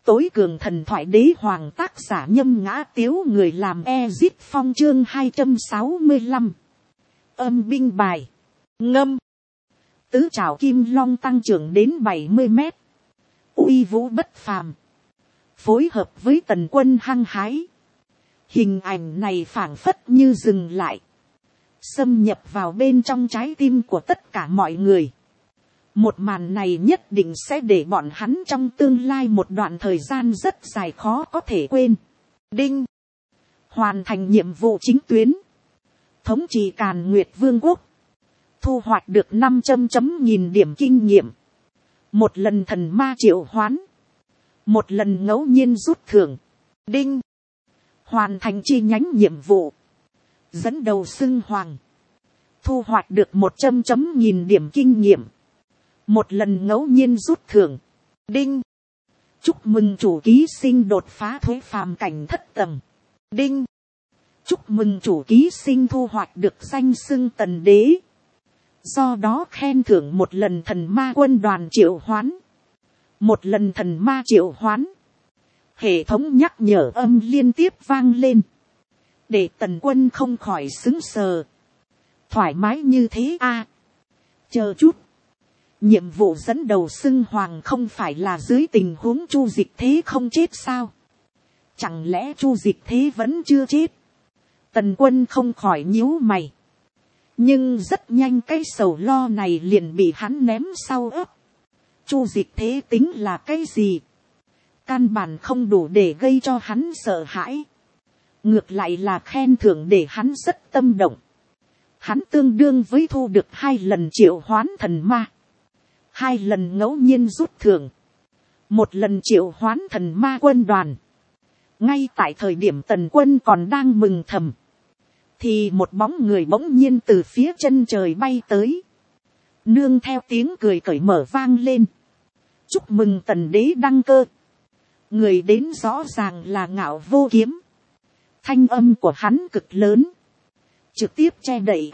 tối cường thần thoại đế hoàng, tác giả Nhâm Ngã Tiếu, người làm Ezip Phong, chương 265. Âm binh bài. Ngâm. Tứ trảo kim long tăng trưởng đến 70 mét. Uy vũ bất phàm. Phối hợp với tần quân hăng hái. Hình ảnh này phảng phất như dừng lại. Xâm nhập vào bên trong trái tim của tất cả mọi người. Một màn này nhất định sẽ để bọn hắn trong tương lai một đoạn thời gian rất dài khó có thể quên. Đinh. Hoàn thành nhiệm vụ chính tuyến. Thống trị Càn Nguyệt Vương quốc. Thu hoạch được 500.000 điểm kinh nghiệm. Một lần thần ma triệu hoán. Một lần ngẫu nhiên rút thưởng. Đinh. Hoàn thành chi nhánh nhiệm vụ. Dẫn đầu xưng hoàng. Thu hoạch được 100.000 điểm kinh nghiệm. Một lần ngẫu nhiên rút thưởng. Đinh. Chúc mừng chủ ký sinh đột phá thuế phàm cảnh thất tầng. Đinh. Chúc mừng chủ ký sinh thu hoạch được danh xưng tần đế. Do đó khen thưởng một lần thần ma quân đoàn triệu hoán. Một lần thần ma triệu hoán. Hệ thống nhắc nhở âm liên tiếp vang lên. Để tần quân không khỏi xứng sờ. Thoải mái như thế à. Chờ chút. Nhiệm vụ dẫn đầu xưng hoàng không phải là dưới tình huống Chu Dịch Thế không chết sao? Chẳng lẽ Chu Dịch Thế vẫn chưa chết? Tần quân không khỏi nhíu mày. Nhưng rất nhanh cái sầu lo này liền bị hắn ném sau ớt. Chu Dịch Thế tính là cái gì? Căn bản không đủ để gây cho hắn sợ hãi. Ngược lại là khen thưởng để hắn rất tâm động. Hắn tương đương với thu được 2 lần triệu hoán thần ma. 2 lần ngẫu nhiên rút thưởng. 1 lần triệu hoán thần ma quân đoàn. Ngay tại thời điểm tần quân còn đang mừng thầm. Thì một bóng người bỗng nhiên từ phía chân trời bay tới. Nương theo tiếng cười cởi mở vang lên. Chúc mừng tần đế đăng cơ. Người đến rõ ràng là Ngạo Vô Kiếm. Thanh âm của hắn cực lớn. Trực tiếp che đậy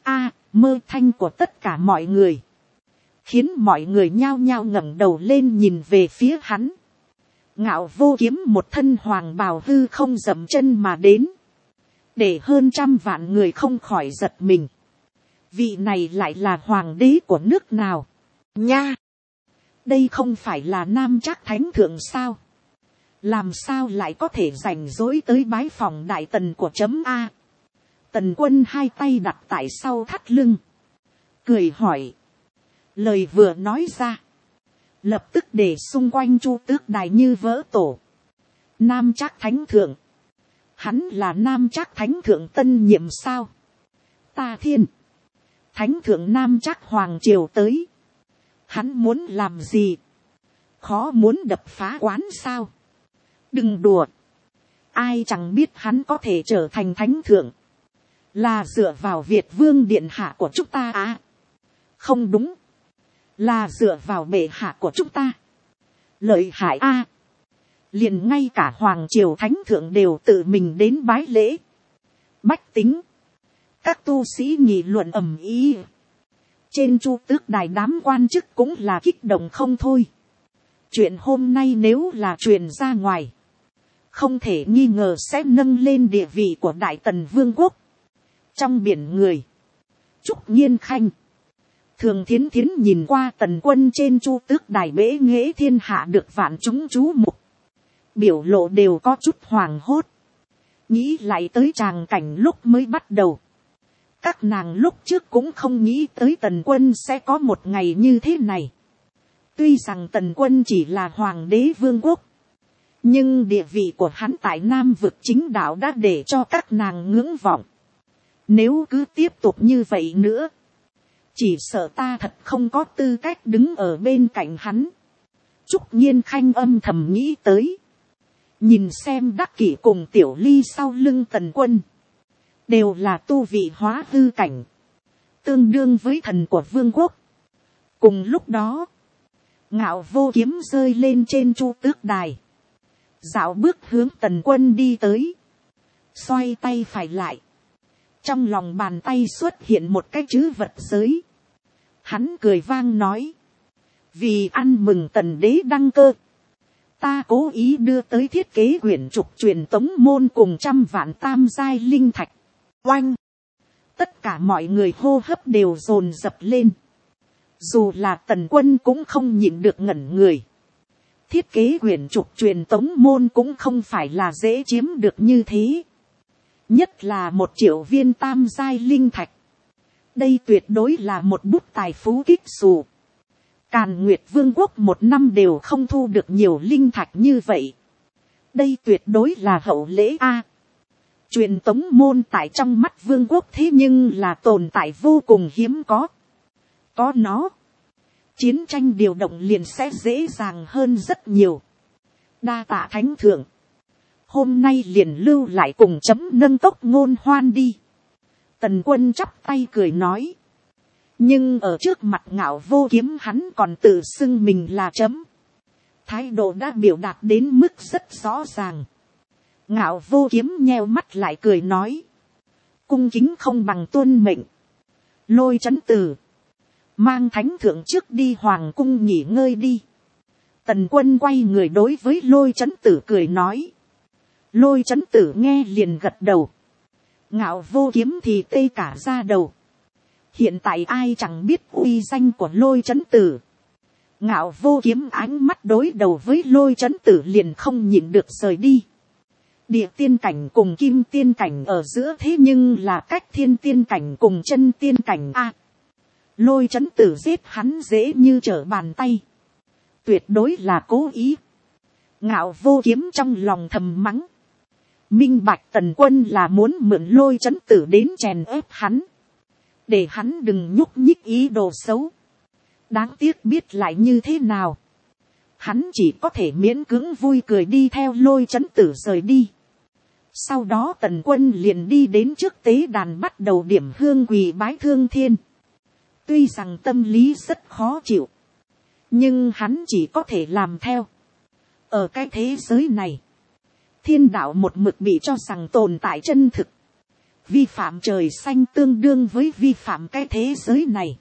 mơ thanh của tất cả mọi người. Khiến mọi người nhao nhao ngẩng đầu lên nhìn về phía hắn. Ngạo Vô Kiếm một thân hoàng bào hư không dậm chân mà đến. Để hơn 100 vạn người không khỏi giật mình. Vị này lại là hoàng đế của nước nào? Nha! Đây không phải là Nam Trác Thánh Thượng sao? Làm sao lại có thể rảnh rỗi tới bái phòng đại tần của chấm A? Tần quân 2 tay đặt tại sau thắt lưng. Cười hỏi. Lời vừa nói ra. Lập tức để xung quanh Chu Tước Đài như vỡ tổ. Nam Trác Thánh Thượng. Hắn là Nam Trác Thánh Thượng tân nhiệm sao? Ta thiên. Thánh Thượng Nam Trác Hoàng Triều tới. Hắn muốn làm gì? Khó muốn đập phá quán sao? Đừng đùa. Ai chẳng biết hắn có thể trở thành Thánh Thượng. Là dựa vào Việt Vương Điện Hạ của chúng ta à? Không đúng. Là dựa vào bệ hạ của chúng ta. Lợi hại a. Liền ngay cả Hoàng Triều Thánh Thượng đều tự mình đến bái lễ. Bách tính. Các tu sĩ nghị luận ầm ĩ. Trên Chu Tước Đài đám quan chức cũng là kích động không thôi. Chuyện hôm nay nếu là truyền ra ngoài. Không thể nghi ngờ sẽ nâng lên địa vị của Đại Tần Vương quốc. Trong biển người. Trúc Nhiên Khanh. Thường Thiến Thiến nhìn qua tần quân trên Chu Tước Đài bế nghệ thiên hạ được vạn chúng chú mục. Biểu lộ đều có chút hoảng hốt. Nghĩ lại tới tràng cảnh lúc mới bắt đầu. Các nàng lúc trước cũng không nghĩ tới tần quân sẽ có một ngày như thế này. Tuy rằng tần quân chỉ là hoàng đế vương quốc. Nhưng địa vị của hắn tại Nam vực chính đạo đã để cho các nàng ngưỡng vọng. Nếu cứ tiếp tục như vậy nữa. Chỉ sợ ta thật không có tư cách đứng ở bên cạnh hắn. Trúc Nhiên Khanh âm thầm nghĩ tới. Nhìn xem Đắc Kỷ cùng Tiểu Ly sau lưng tần quân. Đều là tu vị hóa hư cảnh. Tương đương với thần của vương quốc. Cùng lúc đó. Ngạo Vô Kiếm rơi lên trên Chu Tước Đài. Dạo bước hướng tần quân đi tới. Xoay tay phải lại. Trong lòng bàn tay xuất hiện một cái chữ vật giới. Hắn cười vang nói. Vì ăn mừng tần đế đăng cơ. Ta cố ý đưa tới thiết kế quyển trục truyền tống môn cùng 100 vạn tam giai linh thạch. Oanh! Tất cả mọi người hô hấp đều dồn dập lên. Dù là Tần Quân cũng không nhịn được ngẩn người. Thiết kế quyển trục truyền tống môn cũng không phải là dễ chiếm được như thế. Nhất là 1 triệu viên tam giai linh thạch. Đây tuyệt đối là một bút tài phú kích xù. Càn Nguyệt Vương quốc 1 năm đều không thu được nhiều linh thạch như vậy. Đây tuyệt đối là hậu lễ a. Truyền tống môn tại trong mắt vương quốc thế nhưng là tồn tại vô cùng hiếm có. Có nó, chiến tranh điều động liền sẽ dễ dàng hơn rất nhiều. Đa tạ thánh thượng. Hôm nay liền lưu lại cùng chấm nâng tốc ngôn hoan đi. Tần Quân chắp tay cười nói. Nhưng ở trước mặt Ngạo Vô Kiếm hắn còn tự xưng mình là chấm. Thái độ đã biểu đạt đến mức rất rõ ràng. Ngạo Vô Kiếm nheo mắt lại cười nói. Cung kính không bằng tuân mệnh. Lôi Chấn Tử, mang thánh thượng trước đi hoàng cung nghỉ ngơi đi. Tần Quân quay người đối với Lôi Chấn Tử cười nói. Lôi Chấn Tử nghe liền gật đầu. Ngạo Vô Kiếm thì tê cả da đầu. Hiện tại ai chẳng biết uy danh của Lôi Chấn Tử. Ngạo Vô Kiếm ánh mắt đối đầu với Lôi Chấn Tử liền không nhịn được rời đi. Địa tiên cảnh cùng kim tiên cảnh ở giữa thế nhưng là cách thiên tiên cảnh cùng chân tiên cảnh a. Lôi Chấn Tử giết hắn dễ như trở bàn tay. Tuyệt đối là cố ý. Ngạo Vô Kiếm trong lòng thầm mắng. Minh bạch Tần Quân là muốn mượn Lôi Chấn Tử đến chèn ép hắn. Để hắn đừng nhúc nhích ý đồ xấu. Đáng tiếc biết lại như thế nào. Hắn chỉ có thể miễn cưỡng vui cười đi theo Lôi Chấn Tử rời đi. Sau đó Tần Quân liền đi đến trước tế đàn bắt đầu điểm hương quỳ bái Thương Thiên. Tuy rằng tâm lý rất khó chịu. Nhưng hắn chỉ có thể làm theo. Ở cái thế giới này. Thiên đạo một mực bị cho rằng tồn tại chân thực. Vi phạm trời xanh tương đương với vi phạm cái thế giới này.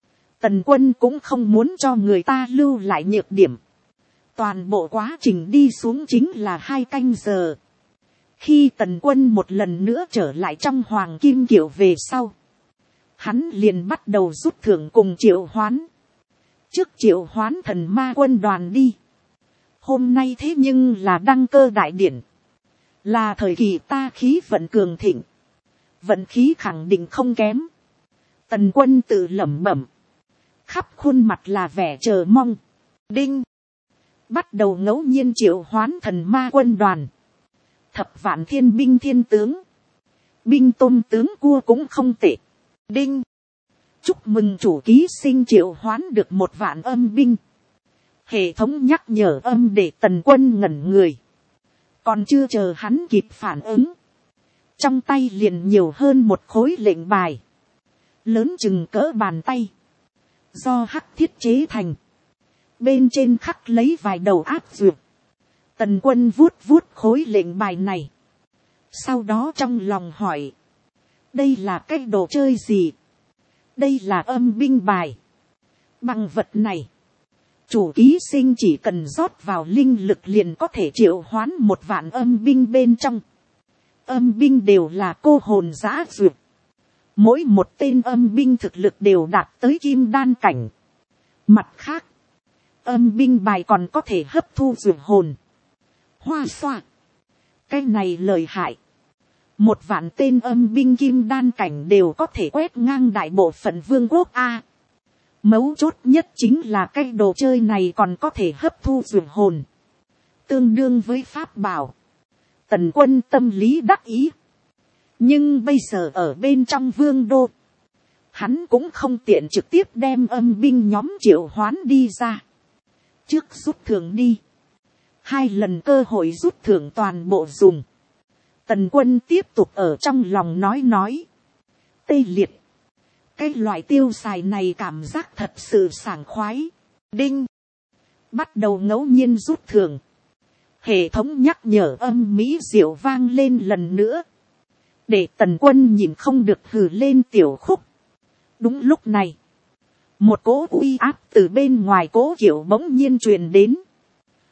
Tần Quân cũng không muốn cho người ta lưu lại nhược điểm. Toàn bộ quá trình đi xuống chính là 2 canh giờ. Khi Tần Quân một lần nữa trở lại trong Hoàng Kim Kiệu về sau. Hắn liền bắt đầu rút thưởng cùng triệu hoán. Trước triệu hoán thần ma quân đoàn đi. Hôm nay thế nhưng là đăng cơ đại điển. Là thời kỳ ta khí vận cường thịnh. Vận khí khẳng định không kém. Tần Quân tự lẩm bẩm. Khắp khuôn mặt là vẻ chờ mong. Đinh. Bắt đầu ngẫu nhiên triệu hoán thần ma quân đoàn. Thập vạn thiên binh thiên tướng. Binh tôn tướng cua cũng không tệ. Đinh. Chúc mừng chủ ký sinh triệu hoán được 1 vạn âm binh. Hệ thống nhắc nhở âm để Tần Quân ngẩn người. Còn chưa chờ hắn kịp phản ứng. Trong tay liền nhiều hơn 1 khối lệnh bài. Lớn chừng cỡ bàn tay. Do hắc thiết chế thành. Bên trên khắc lấy vài đầu áp dược. Tần Quân vuốt vuốt khối lệnh bài này. Sau đó trong lòng hỏi. Đây là cái đồ chơi gì? Đây là âm binh bài. Bằng vật này. Chủ ký sinh chỉ cần rót vào linh lực liền có thể triệu hoán 1 vạn âm binh bên trong. Âm binh đều là cô hồn dã dược. Mỗi một tên âm binh thực lực đều đạt tới kim đan cảnh. Mặt khác. Âm binh bài còn có thể hấp thu dược hồn. Hoa xoa. Cái này lợi hại. 1 vạn tên âm binh kim đan cảnh đều có thể quét ngang đại bộ phận vương quốc A. Mấu chốt nhất chính là cái đồ chơi này còn có thể hấp thu dược hồn. Tương đương với pháp bảo. Tần Quân tâm lý đắc ý. Nhưng bây giờ ở bên trong vương đô. Hắn cũng không tiện trực tiếp đem âm binh nhóm triệu hoán đi ra. Trước rút thưởng đi. 2 lần cơ hội rút thưởng toàn bộ dùng. Tần Quân tiếp tục ở trong lòng nói. Tê liệt. Cái loại tiêu xài này cảm giác thật sự sảng khoái. Đinh. Bắt đầu ngẫu nhiên rút thưởng. Hệ thống nhắc nhở âm mỹ diệu vang lên lần nữa. Để Tần Quân nhìn không được hừ lên tiểu khúc. Đúng lúc này. Một cỗ uy áp từ bên ngoài cố kiệu bỗng nhiên truyền đến.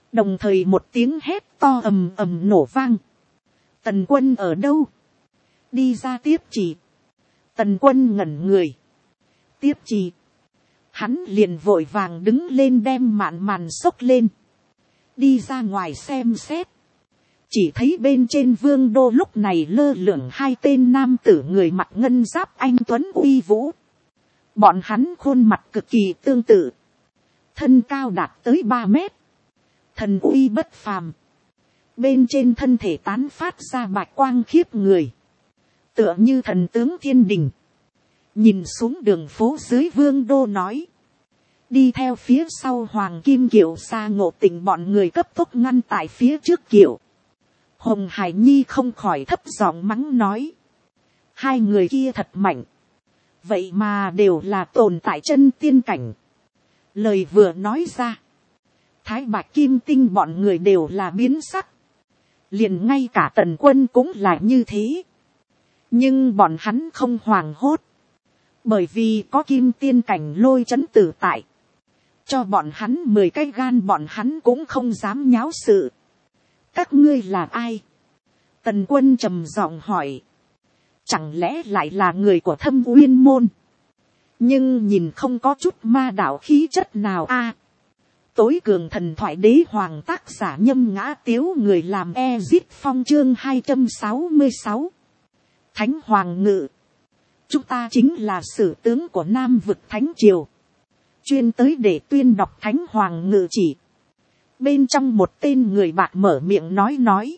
Đồng thời một tiếng hét to ầm ầm nổ vang. Tần Quân ở đâu? Đi ra tiếp chỉ. Tần Quân ngẩn người. Tiếp chỉ. Hắn liền vội vàng đứng lên đem màn màn xốc lên. Đi ra ngoài xem xét. Chỉ thấy bên trên vương đô lúc này lơ lửng hai tên nam tử người mặc ngân giáp anh tuấn uy vũ. Bọn hắn khuôn mặt cực kỳ tương tự. Thân cao đạt tới 3 mét. Thần uy bất phàm. Bên trên thân thể tán phát ra bạch quang khiếp người. Tựa như thần tướng thiên đình. Nhìn xuống đường phố dưới vương đô nói. Đi theo phía sau Hoàng Kim Kiệu xa Ngộ Tình bọn người cấp tốc ngăn tại phía trước kiệu. Hồng Hải Nhi không khỏi thấp giọng mắng nói. Hai người kia thật mạnh. Vậy mà đều là tồn tại chân tiên cảnh. Lời vừa nói ra. Thái Bạch Kim Tinh bọn người đều là biến sắc. Liền ngay cả Tần Quân cũng là như thế. Nhưng bọn hắn không hoảng hốt. Bởi vì có kim tiên cảnh Lôi Chấn Tử tại. Cho bọn hắn 10 cái gan bọn hắn cũng không dám nháo sự. Các ngươi là ai? Tần Quân trầm giọng hỏi. Chẳng lẽ lại là người của Thâm Uyên môn? Nhưng nhìn không có chút ma đạo khí chất nào a. Tối cường thần thoại đế hoàng tác giả Nhâm Ngã Tiếu người làm Ezit Phong chương 266. Thánh Hoàng Ngự. Chúng ta chính là sử tướng của Nam vực Thánh Triều. Chuyên tới để tuyên đọc Thánh Hoàng Ngự chỉ. Bên trong một tên người bạc mở miệng nói.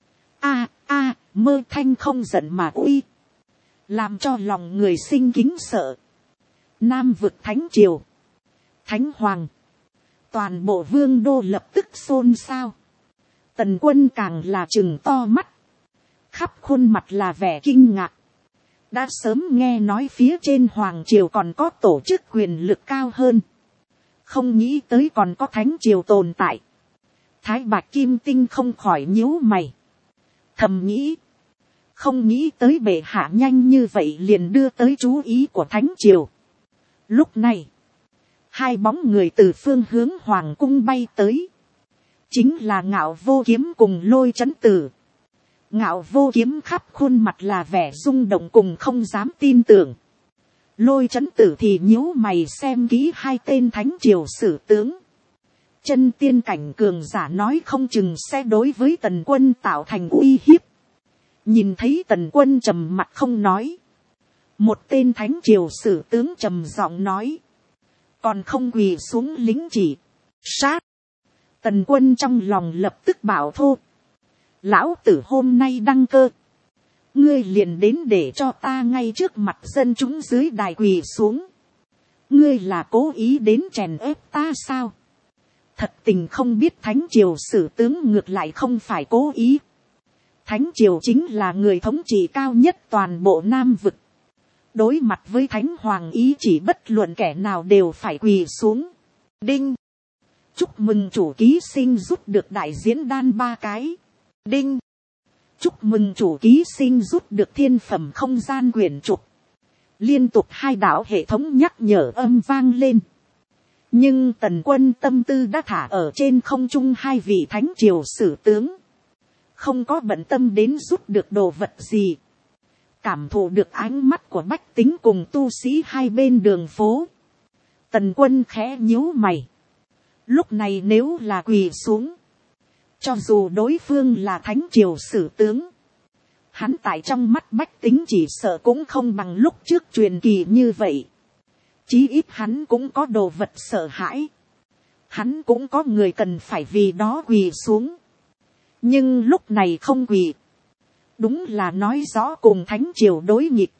Mơ thanh không giận mà uy. Làm cho lòng người sinh kính sợ. Nam vực Thánh Triều. Thánh Hoàng. Toàn bộ vương đô lập tức xôn xao. Tần Quân càng là trừng to mắt. Khắp khuôn mặt là vẻ kinh ngạc. Đã sớm nghe nói phía trên Hoàng Triều còn có tổ chức quyền lực cao hơn. Không nghĩ tới còn có Thánh Triều tồn tại. Thái Bạch Kim Tinh không khỏi nhíu mày. Thầm nghĩ. Không nghĩ tới bệ hạ nhanh như vậy liền đưa tới chú ý của Thánh Triều. Lúc này. Hai bóng người từ phương hướng Hoàng cung bay tới. Chính là Ngạo Vô Kiếm cùng Lôi Chấn Tử. Ngạo Vô Kiếm khắp khuôn mặt là vẻ rung động cùng không dám tin tưởng. Lôi Chấn Tử thì nhíu mày xem kỹ hai tên Thánh Triều sử tướng. Chân tiên cảnh cường giả nói không chừng sẽ đối với Tần Quân tạo thành uy hiếp. Nhìn thấy Tần Quân trầm mặt không nói. Một tên Thánh Triều sử tướng trầm giọng nói. Còn không quỳ xuống lính chỉ. Sát. Tần Quân trong lòng lập tức bảo thô. Lão tử hôm nay đăng cơ. Ngươi liền đến để cho ta ngay trước mặt dân chúng dưới đài quỳ xuống. Ngươi là cố ý đến chèn ép ta sao? Thật tình không biết Thánh Triều sử tướng ngược lại không phải cố ý. Thánh Triều chính là người thống trị cao nhất toàn bộ Nam vực. Đối mặt với Thánh Hoàng ý chỉ bất luận kẻ nào đều phải quỳ xuống. Đinh. Chúc mừng chủ ký sinh rút được đại diễn đan 3 cái. Đinh. Chúc mừng chủ ký sinh rút được thiên phẩm không gian quyển trục. Liên tục 2 đạo hệ thống nhắc nhở âm vang lên. Nhưng Tần Quân tâm tư đã thả ở trên không trung 2 vị Thánh Triều sử tướng. Không có bận tâm đến rút được đồ vật gì. Cảm thụ được ánh mắt của bách tính cùng tu sĩ hai bên đường phố. Tần Quân khẽ nhíu mày. Lúc này nếu là quỳ xuống. Cho dù đối phương là Thánh Triều sử tướng. Hắn tại trong mắt bách tính chỉ sợ cũng không bằng lúc trước truyền kỳ như vậy. Chí ít hắn cũng có đồ vật sợ hãi. Hắn cũng có người cần phải vì đó quỳ xuống. Nhưng lúc này không quỳ. Đúng là nói rõ cùng Thánh Triều đối nghịch.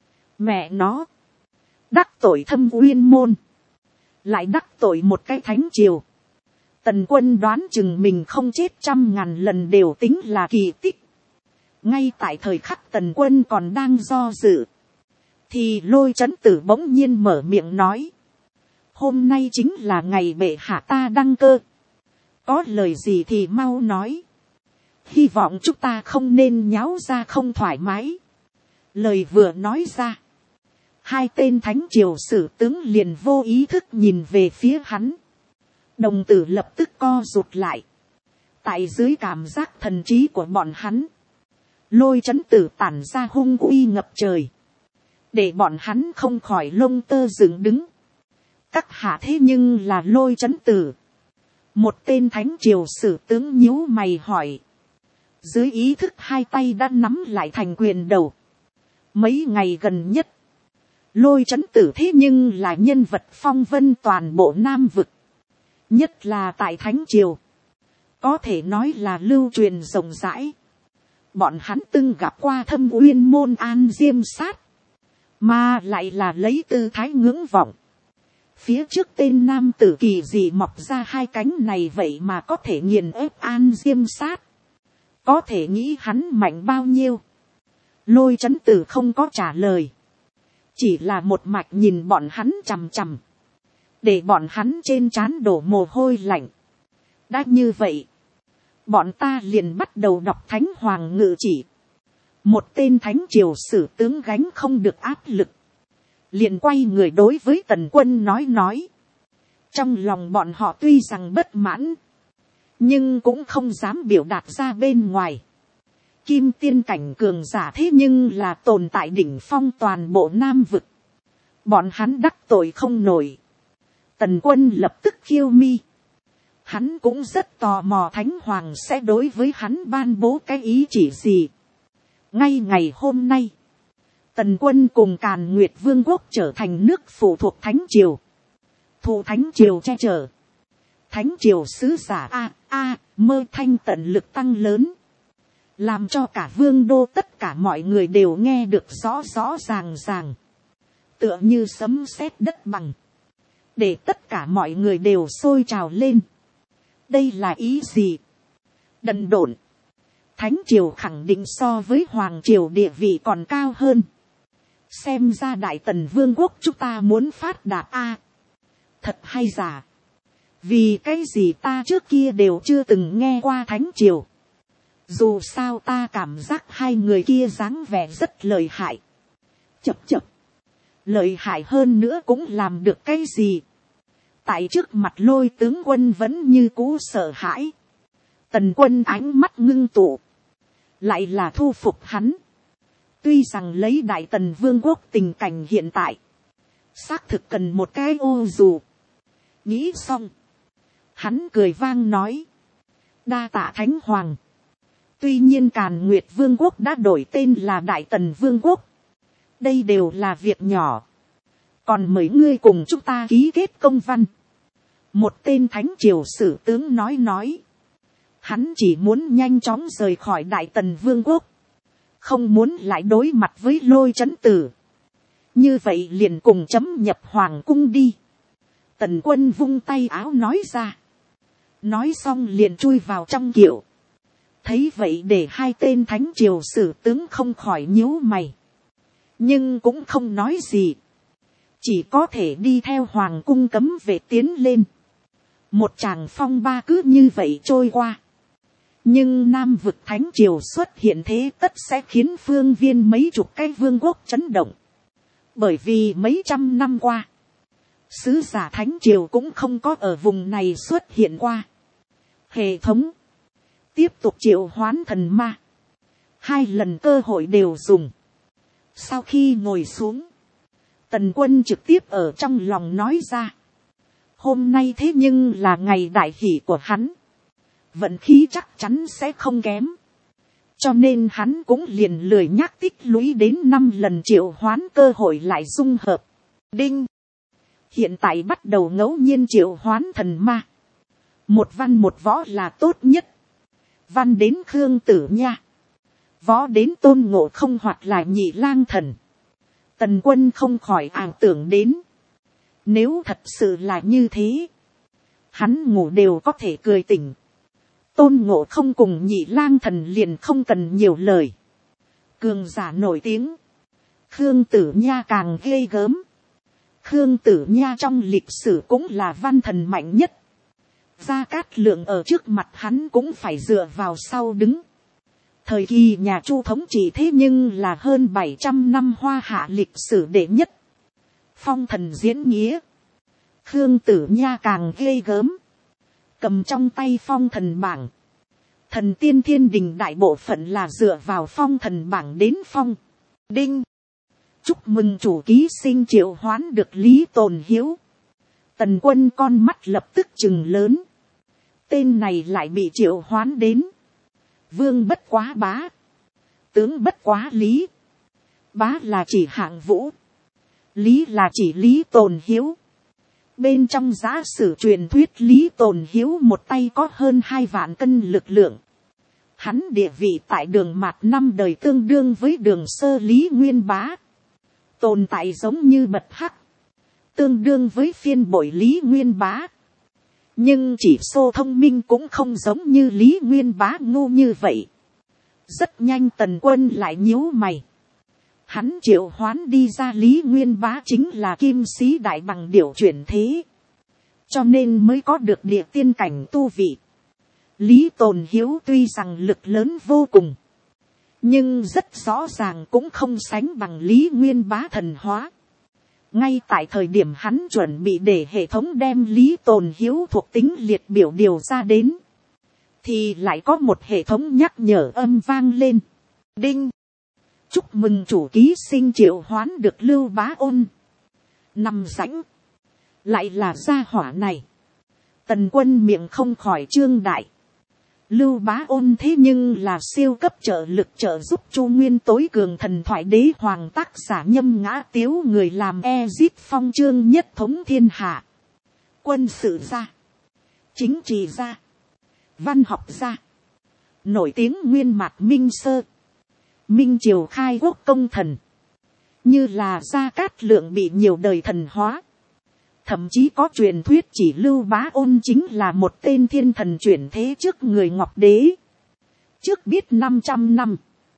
Mẹ nó. Đắc tội Thâm Uyên môn. Lại đắc tội một cái Thánh Triều. Tần Quân đoán chừng mình không chết 100.000 lần đều tính là kỳ tích. Ngay tại thời khắc Tần Quân còn đang do dự. Thì Lôi Chấn Tử bỗng nhiên mở miệng nói. Hôm nay chính là ngày bệ hạ ta đăng cơ. Có lời gì thì mau nói. Hy vọng chúng ta không nên nháo ra không thoải mái. Lời vừa nói ra. Hai tên Thánh Triều sử tướng liền vô ý thức nhìn về phía hắn. Đồng tử lập tức co rụt lại. tại dưới cảm giác thần trí của bọn hắn, Lôi Chấn Tử tản ra hung uy ngập trời, để bọn hắn không khỏi lông tơ dựng đứng. Các hạ thế nhưng là Lôi Chấn Tử. Một tên thánh triều sử tướng nhíu mày hỏi. Dưới ý thức hai tay đã nắm lại thành quyền đầu. Mấy ngày gần nhất, Lôi Chấn Tử thế nhưng là nhân vật phong vân toàn bộ Nam vực. Nhất là tại thánh triều, có thể nói là lưu truyền rộng rãi. Bọn hắn từng gặp qua Thâm Uyên môn An Diêm Sát, mà lại là lấy tư thái ngưỡng vọng. Phía trước tên nam tử kỳ dị mọc ra hai cánh này vậy mà có thể nghiền ép An Diêm Sát. Có thể nghĩ hắn mạnh bao nhiêu. Lôi Chấn Tử không có trả lời, chỉ là một mạch nhìn bọn hắn chằm chằm, để bọn hắn trên trán đổ mồ hôi lạnh. Đã như vậy, bọn ta liền bắt đầu đọc Thánh Hoàng ngự chỉ. Một tên thánh triều sử tướng gánh không được áp lực, liền quay người đối với Tần Quân nói. Trong lòng bọn họ tuy rằng bất mãn, nhưng cũng không dám biểu đạt ra bên ngoài. Kim tiên cảnh cường giả thế nhưng là tồn tại đỉnh phong toàn bộ Nam vực. Bọn hắn đắc tội không nổi. Tần Quân lập tức khiêu mi. Hắn cũng rất tò mò Thánh Hoàng sẽ đối với hắn ban bố cái ý chỉ gì. Ngay ngày hôm nay, Tần Quân cùng Càn Nguyệt Vương quốc trở thành nước phụ thuộc Thánh Triều. Thụ Thánh Triều che chở. Thánh Triều sứ giả mơ thanh tận lực tăng lớn, làm cho cả vương đô tất cả mọi người đều nghe được rõ rõ ràng, tựa như sấm sét đất bằng, để tất cả mọi người đều sôi trào lên. Đây là ý gì? Đần độn. Thánh Triều khẳng định so với Hoàng Triều địa vị còn cao hơn. Xem ra Đại Tần Vương quốc chúng ta muốn phát đạt thật hay giả? Vì cái gì ta trước kia đều chưa từng nghe qua Thánh Triều. Dù sao ta cảm giác hai người kia dáng vẻ rất lợi hại. Chập. Lợi hại hơn nữa cũng làm được cái gì? Tại trước mặt Lôi tướng quân vẫn như cũ sợ hãi. Tần Quân ánh mắt ngưng tụ, lại là thu phục hắn. Tuy rằng lấy Đại Tần Vương quốc tình cảnh hiện tại, xác thực cần một cái ô dù. Nghĩ xong, hắn cười vang nói. Đa tạ Thánh Hoàng. Tuy nhiên Càn Nguyệt Vương quốc đã đổi tên là Đại Tần Vương quốc. Đây đều là việc nhỏ. Còn mấy ngươi cùng chúng ta ký kết công văn. Một tên thánh triều sử tướng nói. Hắn chỉ muốn nhanh chóng rời khỏi Đại Tần Vương quốc. Không muốn lại đối mặt với Lôi Chấn Tử. Như vậy liền cùng chấm nhập hoàng cung đi. Tần Quân vung tay áo nói ra. Nói xong liền chui vào trong kiệu. Thấy vậy để hai tên thánh triều sử tướng không khỏi nhíu mày. Nhưng cũng không nói gì. Chỉ có thể đi theo hoàng cung cấm vệ tiến lên. Một tràng phong ba cứ như vậy trôi qua. Nhưng Nam vực thánh triều xuất hiện thế tất sẽ khiến phương viên mấy chục cái vương quốc chấn động. Bởi vì mấy trăm năm qua, sứ giả thánh triều cũng không có ở vùng này xuất hiện qua. Hệ thống tiếp tục triệu hoán thần ma. 2 lần cơ hội đều dùng. Sau khi ngồi xuống, Tần Quân trực tiếp ở trong lòng nói ra. Hôm nay thế nhưng là ngày đại hỷ của hắn. Vận khí chắc chắn sẽ không kém. Cho nên hắn cũng liền lười nhắc tích lũy đến 5 lần triệu hoán cơ hội lại dung hợp. Đinh. Hiện tại bắt đầu ngẫu nhiên triệu hoán thần ma. Một văn một võ là tốt nhất. Văn đến Khương Tử Nha. Võ đến Tôn Ngộ Không hoặc là Nhị Lang Thần. Tần Quân không khỏi ảo tưởng đến. Nếu thật sự là như thế, hắn ngủ đều có thể cười tỉnh. Tôn Ngộ Không cùng Nhị Lang Thần liền không cần nhiều lời. Cường giả nổi tiếng. Khương Tử Nha càng ghê gớm. Khương Tử Nha trong lịch sử cũng là văn thần mạnh nhất. Gia Cát Lượng ở trước mặt hắn cũng phải dựa vào sau đứng. Thời kỳ nhà Chu thống trị thế nhưng là hơn 700 năm Hoa Hạ lịch sử đệ nhất. Phong thần diễn nghĩa. Khương Tử Nha càng ghê gớm. Cầm trong tay phong thần bảng. Thần tiên thiên đình đại bộ phận là dựa vào phong thần bảng đến phong. Đinh. Chúc mừng chủ ký sinh triệu hoán được Lý Tồn Hiếu. Tần Quân con mắt lập tức chừng lớn. Tên này lại bị triệu hoán đến. Vương bất quá bá. Tướng bất quá Lý. Bá là chỉ Hạng Vũ. Lý là chỉ Lý Tồn Hiếu. Bên trong giả sử truyền thuyết Lý Tồn Hiếu một tay có hơn 2 vạn cân lực lượng. Hắn địa vị tại Đường Mạt 5 đời tương đương với Đường Sơ Lý Nguyên Bá. Tồn tại giống như bật hắc. Tương đương với phiên bội Lý Nguyên Bá. Nhưng chỉ số thông minh cũng không giống như Lý Nguyên Bá ngu như vậy. Rất nhanh Tần Quân lại nhíu mày. Hắn triệu hoán đi ra Lý Nguyên Bá chính là kim sĩ đại bằng điểu chuyển thế. Cho nên mới có được địa tiên cảnh tu vị. Lý Tồn Hiếu tuy rằng lực lớn vô cùng. Nhưng rất rõ ràng cũng không sánh bằng Lý Nguyên Bá thần hóa. Ngay tại thời điểm hắn chuẩn bị để hệ thống đem Lý Tồn Hiếu thuộc tính liệt biểu điều ra đến. Thì lại có một hệ thống nhắc nhở âm vang lên. Đinh. Chúc mừng chủ ký sinh triệu hoán được Lưu Bá Ôn. Nằm rãnh. Lại là gia hỏa này. Tần Quân miệng không khỏi trương đại. Lưu Bá Ôn thế nhưng là siêu cấp trợ lực trợ giúp Chu Nguyên tối cường thần thoại đế hoàng tác giả Nhâm Ngã Tiếu người làm Ezip Phong chương nhất thống thiên hạ. Quân sự gia. Chính trị gia. Văn học gia. Nổi tiếng nguyên mạt Minh Sơ. Minh Triều khai quốc công thần. Như là Gia Cát Lượng bị nhiều đời thần hóa. Thậm chí có truyền thuyết chỉ Lưu Bá Ôn chính là một tên thiên thần chuyển thế trước người Ngọc Đế. Trước biết 500 năm.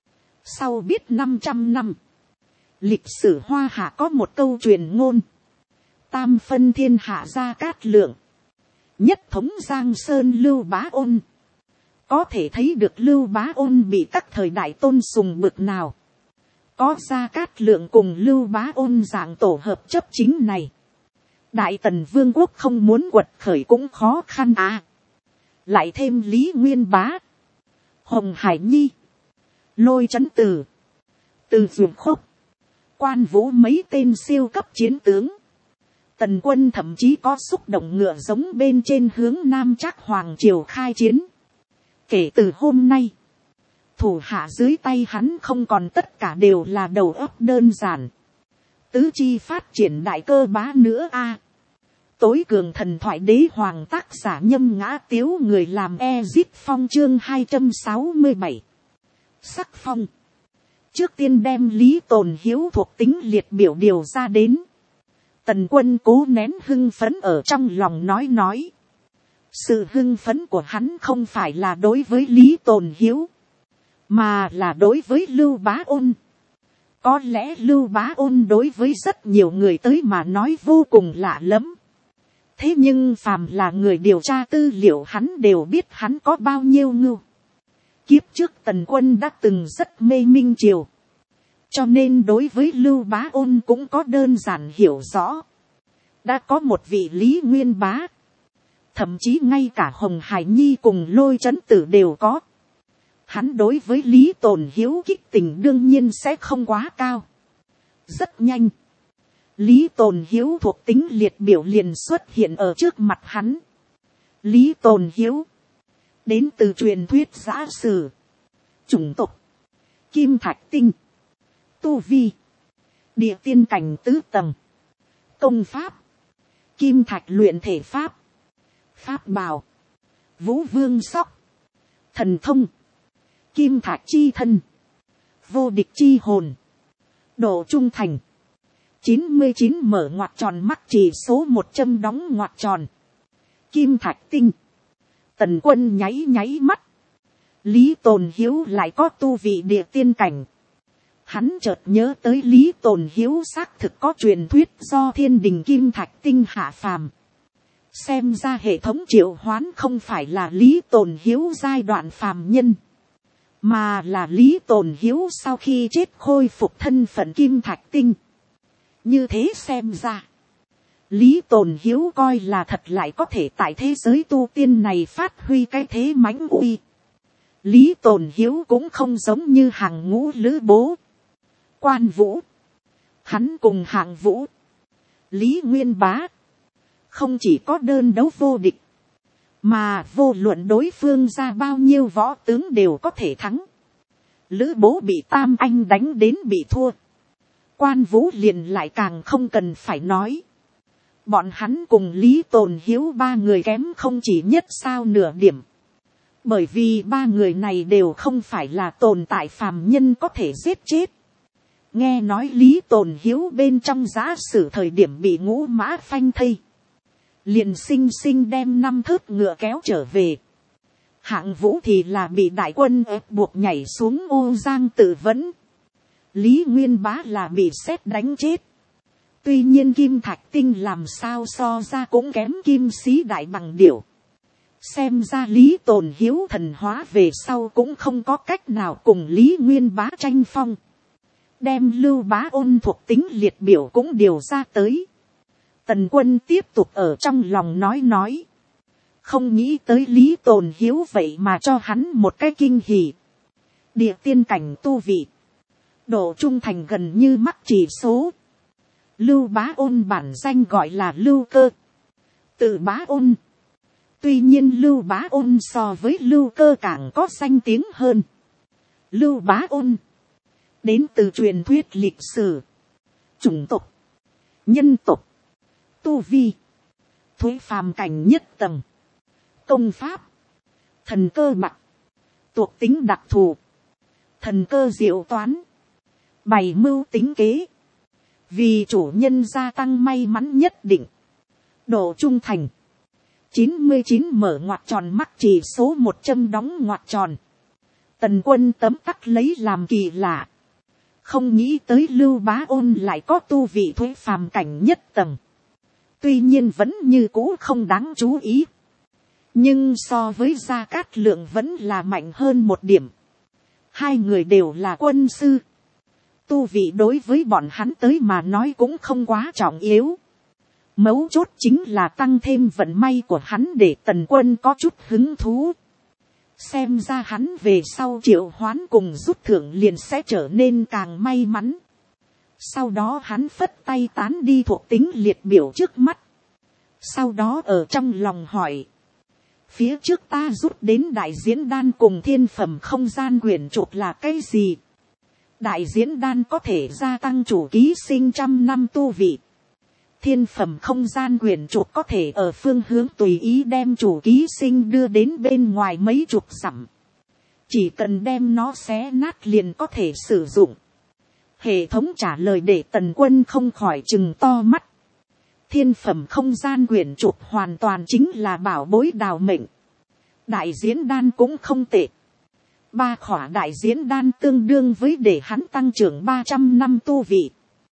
Sau biết 500 năm. Lịch sử Hoa Hạ có một câu truyền ngôn. Tam phân thiên hạ Gia Cát Lượng. Nhất thống Giang Sơn Lưu Bá Ôn. Có thể thấy được Lưu Bá Ôn bị các thời đại tôn sùng bực nào. Có Gia Cát Lượng cùng Lưu Bá Ôn dạng tổ hợp chấp chính này. Đại Tần Vương quốc không muốn quật khởi cũng khó khăn à. Lại thêm Lý Nguyên Bá. Hồng Hải Nhi. Lôi Chấn Từ. Từ Dược Khốc. Quan Vũ mấy tên siêu cấp chiến tướng. Tần Quân thậm chí có xúc động ngựa giống bên trên hướng Nam Trác Hoàng Triều khai chiến. Kể từ hôm nay, thủ hạ dưới tay hắn không còn tất cả đều là đầu óc đơn giản. Tứ chi phát triển đại cơ bá nữa a. Tối cường thần thoại đế hoàng tác giả Nhâm Ngã Tiếu người làm Ezip Phong chương 267. Sắc phong. Trước tiên đem Lý Tồn Hiếu thuộc tính liệt biểu điều ra đến. Tần Quân cố nén hưng phấn ở trong lòng nói. Sự hưng phấn của hắn không phải là đối với Lý Tồn Hiếu. Mà là đối với Lưu Bá Ôn. Có lẽ Lưu Bá Ôn đối với rất nhiều người tới mà nói vô cùng lạ lẫm. Thế nhưng phàm là người điều tra tư liệu hắn đều biết hắn có bao nhiêu ngưu. Kiếp trước Tần Quân đã từng rất mê Minh Triều. Cho nên đối với Lưu Bá Ôn cũng có đơn giản hiểu rõ. Đã có một vị Lý Nguyên Bá. Thậm chí ngay cả Hồng Hải Nhi cùng Lôi Chấn Tử đều có. Hắn đối với Lý Tồn Hiếu kích tình đương nhiên sẽ không quá cao. Rất nhanh. Lý Tồn Hiếu thuộc tính liệt biểu liền xuất hiện ở trước mặt hắn. Lý Tồn Hiếu. Đến từ truyền thuyết giả sử. Chủng tộc. Kim Thạch Tinh. Tu Vi. Địa tiên cảnh tứ tầng. Công pháp. Kim Thạch luyện thể pháp. Pháp bào. Vũ Vương Sóc. Thần thông. Kim Thạch chi thân. Vô địch chi hồn. Độ trung thành. 99 mở ngoặc tròn mắc chỉ số 100 đóng ngoặc tròn. Kim Thạch Tinh. Tần Quân nháy mắt. Lý Tồn Hiếu lại có tu vị địa tiên cảnh. Hắn chợt nhớ tới Lý Tồn Hiếu xác thực có truyền thuyết do thiên đình Kim Thạch Tinh hạ phàm. Xem ra hệ thống triệu hoán không phải là Lý Tồn Hiếu giai đoạn phàm nhân. Mà là Lý Tồn Hiếu sau khi chết khôi phục thân phận Kim Thạch Tinh. Như thế xem ra. Lý Tồn Hiếu coi là thật lại có thể tại thế giới tu tiên này phát huy cái thế mãnh uy. Lý Tồn Hiếu cũng không giống như hàng ngũ Lữ Bố, Quan Vũ. Hắn cùng Hạng Vũ, Lý Nguyên Bá không chỉ có đơn đấu vô địch, mà vô luận đối phương ra bao nhiêu võ tướng đều có thể thắng. Lữ Bố bị Tam Anh đánh đến bị thua, Quan Vũ liền lại càng không cần phải nói. Bọn hắn cùng Lý Tồn Hiếu ba người kém không chỉ nhất sao nửa điểm. Bởi vì ba người này đều không phải là tồn tại phàm nhân có thể giết chết. Nghe nói Lý Tồn Hiếu bên trong giả sử thời điểm bị Ngũ Mã phanh thây, liền sinh sinh đem 5 thớt ngựa kéo trở về. Hạng Vũ thì là bị đại quân ép buộc nhảy xuống Ô Giang tự vẫn. Lý Nguyên Bá là bị sét đánh chết. Tuy nhiên Kim Thạch Tinh làm sao so ra cũng kém Kim Sĩ Đại Bằng Điểu. Xem ra Lý Tồn Hiếu thần hóa về sau cũng không có cách nào cùng Lý Nguyên Bá tranh phong. Đem Lưu Bá Ôn thuộc tính liệt biểu cũng điều ra tới. Tần Quân tiếp tục ở trong lòng nói. Không nghĩ tới Lý Tồn Hiếu vậy mà cho hắn một cái kinh hỉ. Địa tiên cảnh tu vị, độ trung thành gần như mắc chỉ số. Lưu Bá Ôn bản danh gọi là Lưu Cơ, từ Bá Ôn. Tuy nhiên Lưu Bá Ôn so với Lưu Cơ càng có danh tiếng hơn. Lưu Bá Ôn đến từ truyền thuyết lịch sử, chủng tộc nhân tộc, tu vi thuế phàm cảnh nhất tầng, công pháp thần cơ bạc, thuộc tính đặc thù thần cơ diệu toán, bày mưu tính kế, vì chủ nhân gia tăng may mắn nhất định. Độ trung thành 99 mở ngoặc tròn mắc chỉ số 100 đóng ngoặc tròn. Tần Quân tấm tắc lấy làm kỳ lạ. Không nghĩ tới Lưu Bá Ôn lại có tu vị thuế phàm cảnh nhất tầng. Tuy nhiên vẫn như cũ không đáng chú ý. Nhưng so với Gia Cát Lượng vẫn là mạnh hơn một điểm. Hai người đều là quân sư. Tu vị đối với bọn hắn tới mà nói cũng không quá trọng yếu. Mấu chốt chính là tăng thêm vận may của hắn để Tần Quân có chút hứng thú. Xem ra hắn về sau triệu hoán cùng rút thưởng liền sẽ trở nên càng may mắn. Sau đó hắn phất tay tán đi thuộc tính liệt biểu trước mắt. Sau đó ở trong lòng hỏi. Phía trước ta rút đến đại diễn đan cùng thiên phẩm không gian quyển trục là cái gì? Đại diễn đan có thể gia tăng chủ ký sinh 100 năm tu vị. Thiên phẩm không gian quyển trục có thể ở phương hướng tùy ý đem chủ ký sinh đưa đến bên ngoài mấy chục dặm. Chỉ cần đem nó xé nát liền có thể sử dụng. Hệ thống trả lời để Tần Quân không khỏi trừng to mắt. Thiên phẩm không gian quyển trục hoàn toàn chính là bảo bối đào mệnh. Đại diễn đan cũng không tệ. 3 khỏa đại diễn đan tương đương với để hắn tăng trưởng 300 năm tu vị.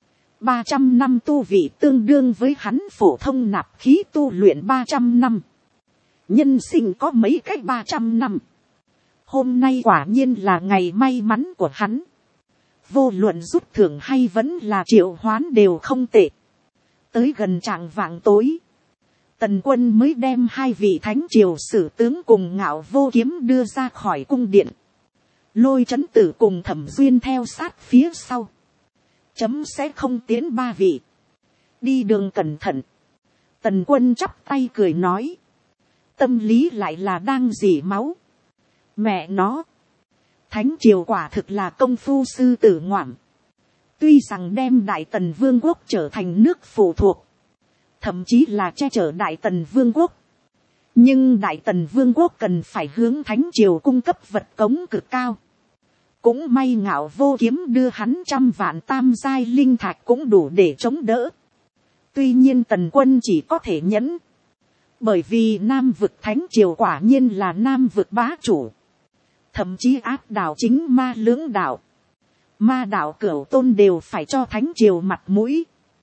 300 năm tu vị tương đương với hắn phổ thông nạp khí tu luyện 300 năm. Nhân sinh có mấy cách 300 năm. Hôm nay quả nhiên là ngày may mắn của hắn. Vô luận rút thưởng hay vẫn là triệu hoán đều không tệ. Tới gần trạng vạng tối, Tần Quân mới đem 2 vị thánh triều sử tướng cùng Ngạo Vô Kiếm đưa ra khỏi cung điện. Lôi Chấn Tử cùng Thẩm Duyên theo sát phía sau. Chấm sẽ không tiến 3 vị. Đi đường cẩn thận. Tần Quân chắp tay cười nói. Tâm lý lại là đang dỉ máu. Mẹ nó. Thánh triều quả thực là công phu sư tử ngoạm. Tuy rằng đem Đại Tần Vương quốc trở thành nước phụ thuộc. Thậm chí là che chở Đại Tần Vương quốc. Nhưng Đại Tần Vương quốc cần phải hướng Thánh triều cung cấp vật cống cực cao. Cũng may Ngạo Vô Kiếm đưa hắn 100 vạn tam giai linh thạch cũng đủ để chống đỡ. Tuy nhiên Tần Quân chỉ có thể nhẫn. Bởi vì Nam vực Thánh triều quả nhiên là Nam vực bá chủ. Thậm chí áp đảo chính Ma Lưỡng đạo. Ma đạo Cửu Tôn đều phải cho Thánh triều mặt mũi.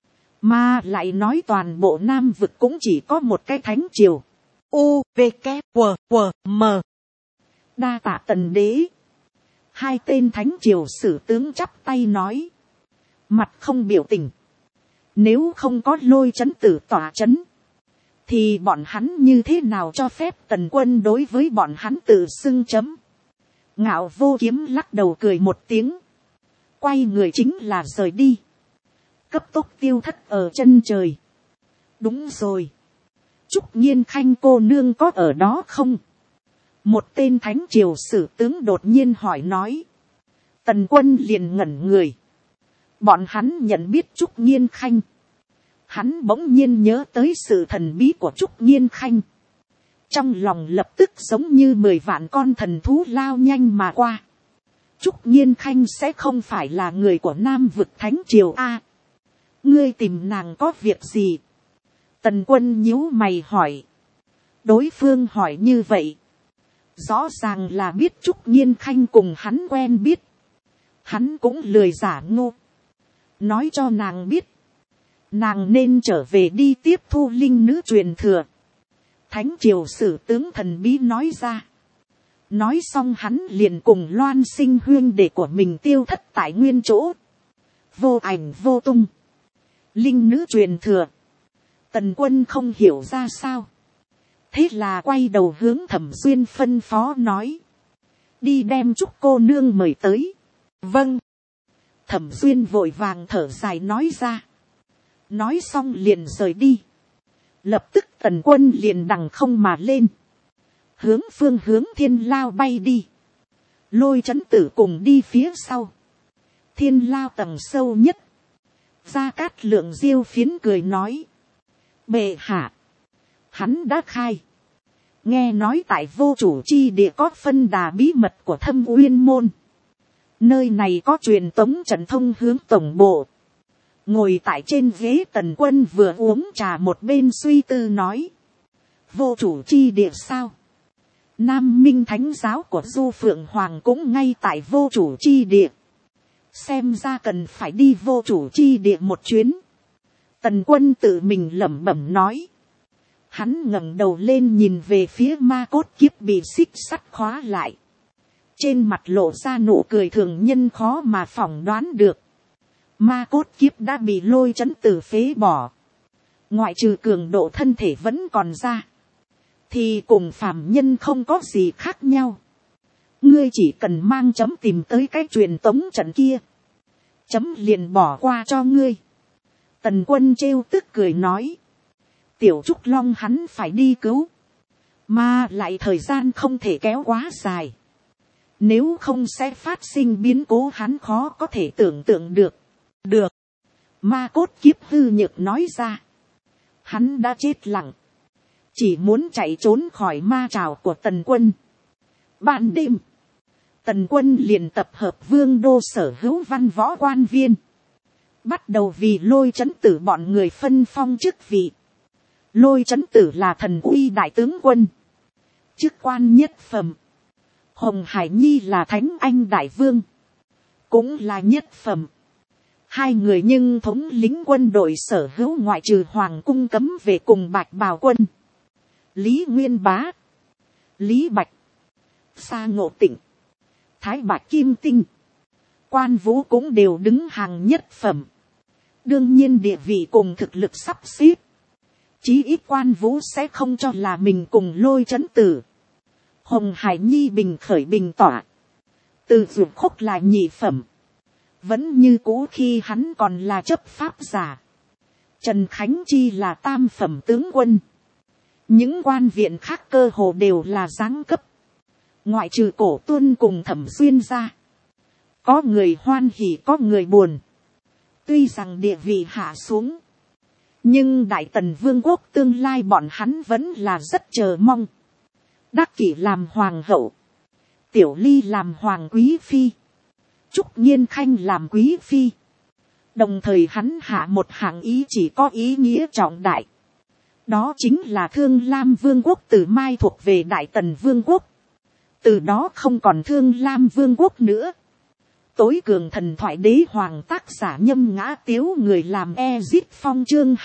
Mà lại nói toàn bộ Nam vực cũng chỉ có một cái Thánh triều. U, V, K, W, W, M. Đa tạ Tần đế. 2 tên thánh triều sử tướng chắp tay nói. Mặt không biểu tình. Nếu không có Lôi Chấn Tử tỏa chấn. Thì bọn hắn như thế nào cho phép Tần Quân đối với bọn hắn tự xưng chấm. Ngạo Vô Kiếm lắc đầu cười một tiếng, quay người chính là rời đi, cấp tốc tiêu thất ở chân trời. Đúng rồi, Trúc Nhiên Khanh cô nương có ở đó không? Một tên thánh triều sử tướng đột nhiên hỏi nói. Tần Quân liền ngẩn người. Bọn hắn nhận biết Trúc Nhiên Khanh. Hắn bỗng nhiên nhớ tới sự thần bí của Trúc Nhiên Khanh. Trong lòng lập tức giống như 10 vạn con thần thú lao nhanh mà qua. Trúc Nhiên Khanh sẽ không phải là người của Nam vực thánh triều a? Ngươi tìm nàng có việc gì? Tần Quân nhíu mày hỏi. Đối phương hỏi như vậy, rõ ràng là biết Trúc Nhiên Khanh cùng hắn quen biết. Hắn cũng lười giả ngô. Nói cho nàng biết, nàng nên trở về đi tiếp thu linh nữ truyền thừa. Thánh triều sử tướng thần bí nói ra. Nói xong hắn liền cùng Loan Sinh huyên đệ của mình tiêu thất tại nguyên chỗ. Vô ảnh vô tung. Linh nữ truyền thừa. Tần Quân không hiểu ra sao. Thế là quay đầu hướng Thẩm Duyên phân phó nói. Đi đem Trúc cô nương mời tới. Vâng. Thẩm Duyên vội vàng thở dài nói ra. Nói xong liền rời đi. Lập tức Tần Quân liền đằng không mà lên. Hướng phương hướng Thiên Lao bay đi. Lôi Chấn Tử cùng đi phía sau. Thiên Lao tầng sâu nhất. Gia Cát Lượng Diêu Phiến cười nói. Bệ hạ. Hắn đã khai. Nghe nói tại Vô Chủ Chi Địa có phân đà bí mật của Thâm Uyên Môn. Nơi này có truyền tống trận thông hướng tổng bộ. Ngồi tại trên ghế Tần Quân vừa uống trà một bên suy tư nói. Vô Chủ Chi Địa sao? Nam Minh Thánh giáo của Du Phượng Hoàng cũng ngay tại Vô Chủ Chi Địa. Xem ra cần phải đi Vô Chủ Chi Địa một chuyến. Tần Quân tự mình lẩm bẩm nói. Hắn ngẩng đầu lên nhìn về phía Ma Cốt Kiếp bị xích sắt khóa lại. Trên mặt lộ ra nụ cười thường nhân khó mà phỏng đoán được. Ma Cốt Kiếp đã bị Lôi Chấn Tử phế bỏ. Ngoại trừ cường độ thân thể vẫn còn ra. Thì cùng phàm nhân không có gì khác nhau. Ngươi chỉ cần mang chấm tìm tới cái truyền tống trận kia. Chấm liền bỏ qua cho ngươi. Tần Quân trêu tức cười nói. Tiểu Trúc Long hắn phải đi cứu. Mà lại thời gian không thể kéo quá dài. Nếu không sẽ phát sinh biến cố hắn khó có thể tưởng tượng được. Được. Ma Cốt Kiếp hư nhược nói ra. Hắn đã chết lặng. Chỉ muốn chạy trốn khỏi ma trảo của Tần Quân. Ban đêm. Tần Quân liền tập hợp Vương đô sở hữu văn võ quan viên. Bắt đầu vì Lôi Chấn Tử bọn người phân phong chức vị. Lôi Chấn Tử là thần uy đại tướng quân. Chức quan nhất phẩm. Hồng Hải Nhi là thánh anh đại vương. Cũng là nhất phẩm. Hai người nhưng thống lĩnh quân đội sở hữu ngoại trừ Hoàng cung cấm về cùng Bạch Bào quân. Lý Nguyên Bá. Lý Bạch. Sa Ngộ Tịnh. Thái Bạch Kim Tinh. Quan Vũ cũng đều đứng hàng nhất phẩm. Đương nhiên địa vị cùng thực lực sắp xếp. Chí ít Quan Vũ sẽ không cho là mình cùng Lôi Chấn Tử. Hồng Hải Nhi bình khởi bình tỏa. Từ Dược Khúc là nhị phẩm. Vẫn như cũ khi hắn còn là chấp pháp giả. Trần Khánh Chi là tam phẩm tướng quân. Những quan viện khác cơ hồ đều là giáng cấp. Ngoại trừ Cổ Tuân cùng Thẩm Xuyên ra. Có người hoan hỉ có người buồn. Tuy rằng địa vị hạ xuống. Nhưng Đại Tần Vương quốc tương lai bọn hắn vẫn là rất chờ mong. Đắc Kỷ làm hoàng hậu. Tiểu Ly làm hoàng quý phi. Trúc Nhiên Khanh làm quý phi. Đồng thời hắn hạ một hạng ý chỉ có ý nghĩa trọng đại. Đó chính là Thương Lam Vương quốc từ mai thuộc về Đại Tần Vương quốc. Từ đó không còn Thương Lam Vương quốc nữa. Tối cường thần thoại đế hoàng tác giả Nhâm Ngã Tiếu người làm Ezit Phong chương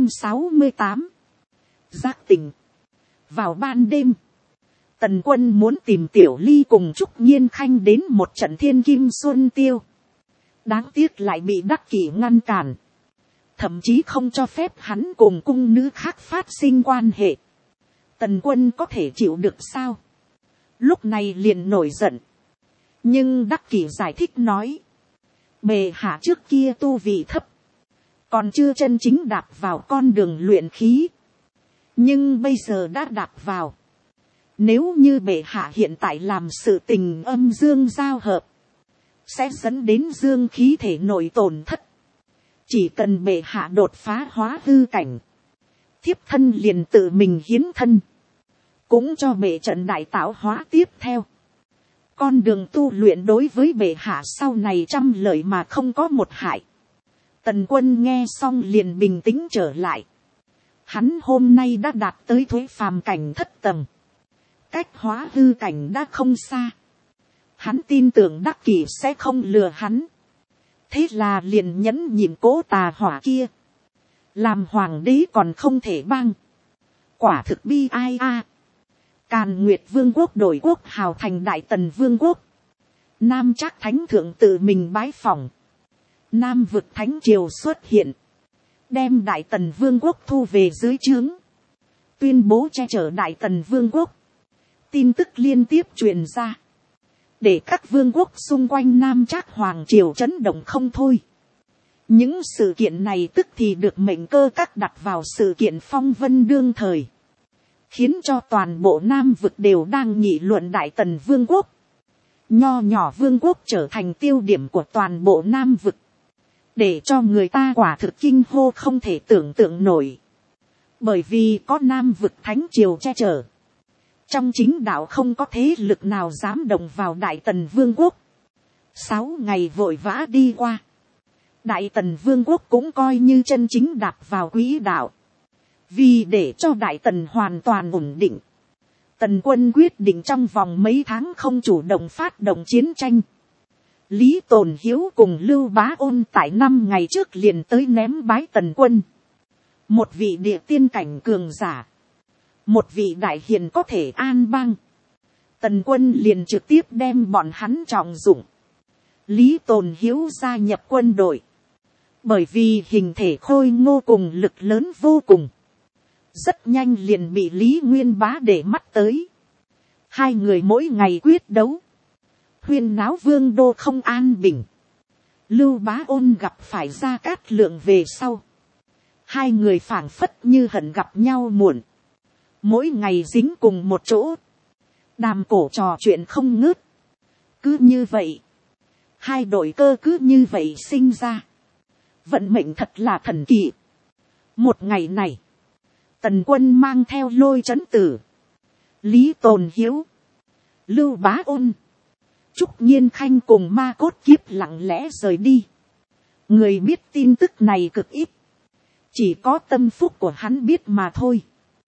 268. Giác tỉnh. Vào ban đêm. Tần Quân muốn tìm Tiểu Ly cùng Trúc Nhiên Khanh đến một trận thiên kim xuân tiêu. Đáng tiếc lại bị Đắc Kỷ ngăn cản. Thậm chí không cho phép hắn cùng cung nữ khác phát sinh quan hệ. Tần Quân có thể chịu được sao? Lúc này liền nổi giận. Nhưng Đắc Kỷ giải thích nói, bệ hạ trước kia tu vị thấp, còn chưa chân chính đạp vào con đường luyện khí, nhưng bây giờ đã đạp vào. Nếu như bệ hạ hiện tại làm sự tình âm dương giao hợp, sẽ dẫn đến dương khí thể nội tổn thất. Chỉ cần bệ hạ đột phá hóa hư cảnh, thiếp thân liền tự mình hiến thân, cũng cho bệ trận đại tạo hóa tiếp theo. Con đường tu luyện đối với bệ hạ sau này trăm lợi mà không có một hại. Tần Quân nghe xong liền bình tĩnh trở lại. Hắn hôm nay đã đạt tới thuế phàm cảnh thất tầng, cách hóa hư cảnh đã không xa. Hắn tin tưởng Đắc Kỷ sẽ không lừa hắn. Thế là liền nhẫn nhịn cố tà hỏa kia. Làm hoàng đế còn không thể bang. Quả thực bi ai a. Càn Nguyệt Vương quốc đổi quốc hào thành Đại Tần Vương quốc. Nam Trác Thánh Thượng tự mình bái phỏng. Nam vực Thánh Triều xuất hiện. Đem Đại Tần Vương quốc thu về dưới trướng. Tuyên bố che chở Đại Tần Vương quốc. Tin tức liên tiếp truyền ra. Để các vương quốc xung quanh Nam Trác Hoàng Triều chấn động không thôi. Những sự kiện này tức thì được mệnh cơ các đặt vào sự kiện phong vân đương thời. Khiến cho toàn bộ Nam vực đều đang nghị luận Đại Tần Vương quốc. Nho nhỏ vương quốc trở thành tiêu điểm của toàn bộ Nam vực. Để cho người ta quả thực kinh hô không thể tưởng tượng nổi. Bởi vì có Nam vực Thánh Triều che chở. Trong chính đạo không có thế lực nào dám động vào Đại Tần Vương quốc. 6 ngày vội vã đi qua. Đại Tần Vương quốc cũng coi như chân chính đạp vào quỹ đạo. Vì để cho Đại Tần hoàn toàn ổn định, Tần Quân quyết định trong vòng mấy tháng không chủ động phát động chiến tranh. Lý Tồn Hiếu cùng Lưu Bá Ôn tại 5 ngày trước liền tới ném bái Tần Quân. Một vị địa tiên cảnh cường giả, một vị đại hiền có thể an bang. Tần Quân liền trực tiếp đem bọn hắn trọng dụng. Lý Tồn Hiếu gia nhập quân đội. Bởi vì hình thể khôi ngô cùng lực lớn vô cùng. Rất nhanh liền bị Lý Nguyên Bá để mắt tới. Hai người mỗi ngày quyết đấu. Huyên náo vương đô không an bình. Lưu Bá Ôn gặp phải Gia Cát Lượng về sau. Hai người phảng phất như hận gặp nhau muộn. Mỗi ngày dính cùng một chỗ. Đàm cổ trò chuyện không ngớt. Cứ như vậy. Hai đội cơ cứ như vậy sinh ra. Vận mệnh thật là thần kỳ. Một ngày này. Tần Quân mang theo Lôi Chấn Tử. Lý Tồn Hiếu. Lưu Bá Ôn. Trúc Nhiên Khanh cùng Ma Cốt Kiếp lặng lẽ rời đi. Người biết tin tức này cực ít. Chỉ có tâm phúc của hắn biết mà thôi.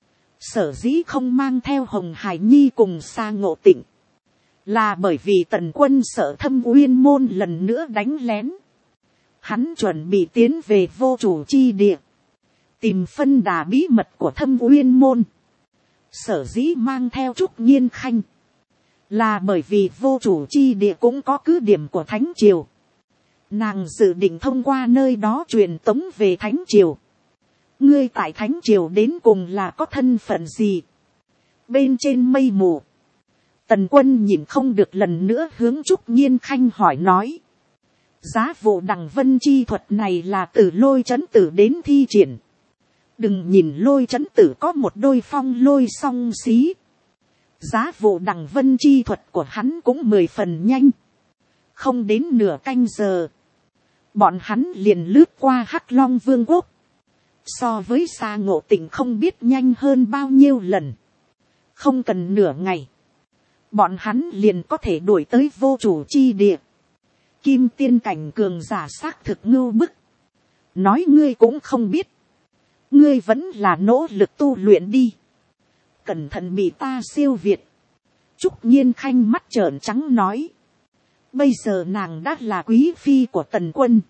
Sở dĩ không mang theo Hồng Hải Nhi cùng Sa Ngộ Tịnh. Là bởi vì Tần Quân sợ Thâm Uyên môn lần nữa đánh lén. Hắn chuẩn bị tiến về vô chủ chi địa. Tìm phân đà bí mật của Thâm Uyên môn. Sở dĩ mang theo Trúc Nhiên Khanh. Là bởi vì vô chủ chi địa cũng có cứ điểm của Thánh Triều. Nàng dự định thông qua nơi đó truyền tống về Thánh Triều. Ngươi tại Thánh Triều đến cùng là có thân phận gì? Bên trên mây mù. Tần Quân nhìn không được lần nữa hướng Trúc Nhiên Khanh hỏi nói. Giá vụ đằng vân chi thuật này là từ Lôi Chấn Tử đến thi triển. Đừng nhìn Lôi Chấn Tử có một đôi phong lôi song xí. Giá vụ đằng vân chi thuật của hắn cũng 10 phần nhanh. Không đến nửa canh giờ. Bọn hắn liền lướt qua Hắc Long Vương quốc. So với Sa Ngộ Tịnh không biết nhanh hơn bao nhiêu lần. Không cần nửa ngày. Bọn hắn liền có thể đuổi tới vô chủ chi địa. Kim tiên cảnh cường giả xác thực ngưu bức. Nói ngươi cũng không biết. Ngươi vẫn là nỗ lực tu luyện đi. Cẩn thận bị ta siêu việt. Trúc Nhiên Khanh mắt trợn trắng nói. Bây giờ nàng đã là quý phi của Tần Quân.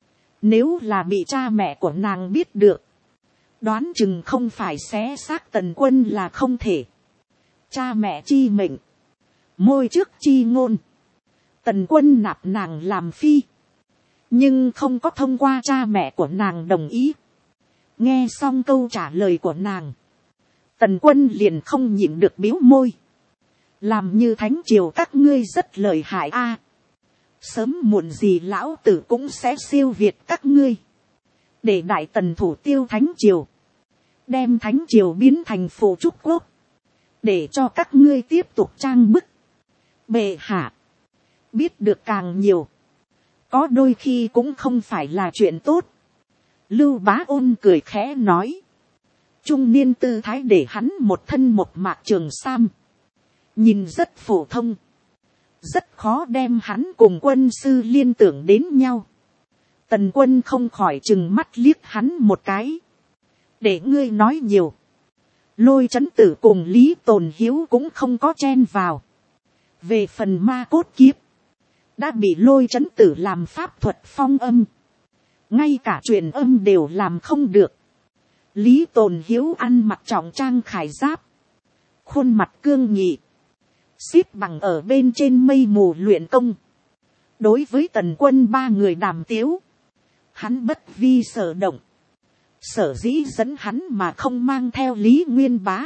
Nếu là bị cha mẹ của nàng biết được. Đoán chừng không phải xé xác Tần Quân là không thể. Cha mẹ chi mệnh. Môi trước chi ngôn. Tần Quân nạp nàng làm phi. Nhưng không có thông qua cha mẹ của nàng đồng ý. Nghe xong câu trả lời của nàng. Tần Quân liền không nhịn được biếu môi. làm như thánh triều các ngươi rất lợi hại a. Sớm muộn gì lão tử cũng sẽ siêu việt các ngươi, để đại tần thủ tiêu thánh triều, đem thánh triều biến thành phụ trúc quốc, để cho các ngươi tiếp tục trang bức. Bệ hạ, biết được càng nhiều, có đôi khi cũng không phải là chuyện tốt. Lưu Bá Ôn cười khẽ nói, trung niên tư thái để hắn một thân một mạc trường sam, nhìn rất phổ thông, rất khó đem hắn cùng quân sư liên tưởng đến nhau. Tần Quân không khỏi chừng mắt liếc hắn một cái, để ngươi nói nhiều. Lôi Chấn Tử cùng Lý Tồn Hiếu cũng không có chen vào. Về phần ma cốt kiếp, đã bị Lôi Chấn Tử làm pháp thuật phong âm, ngay cả truyền âm đều làm không được. Lý Tồn Hiếu ăn mặc trọng trang khải giáp, khuôn mặt cương nghị, xếp bằng ở bên trên mây mù luyện công. Đối với Tần Quân ba người đàm tiếu, hắn bất vi sở động. Sở dĩ dẫn hắn mà không mang theo Lý Nguyên Bá,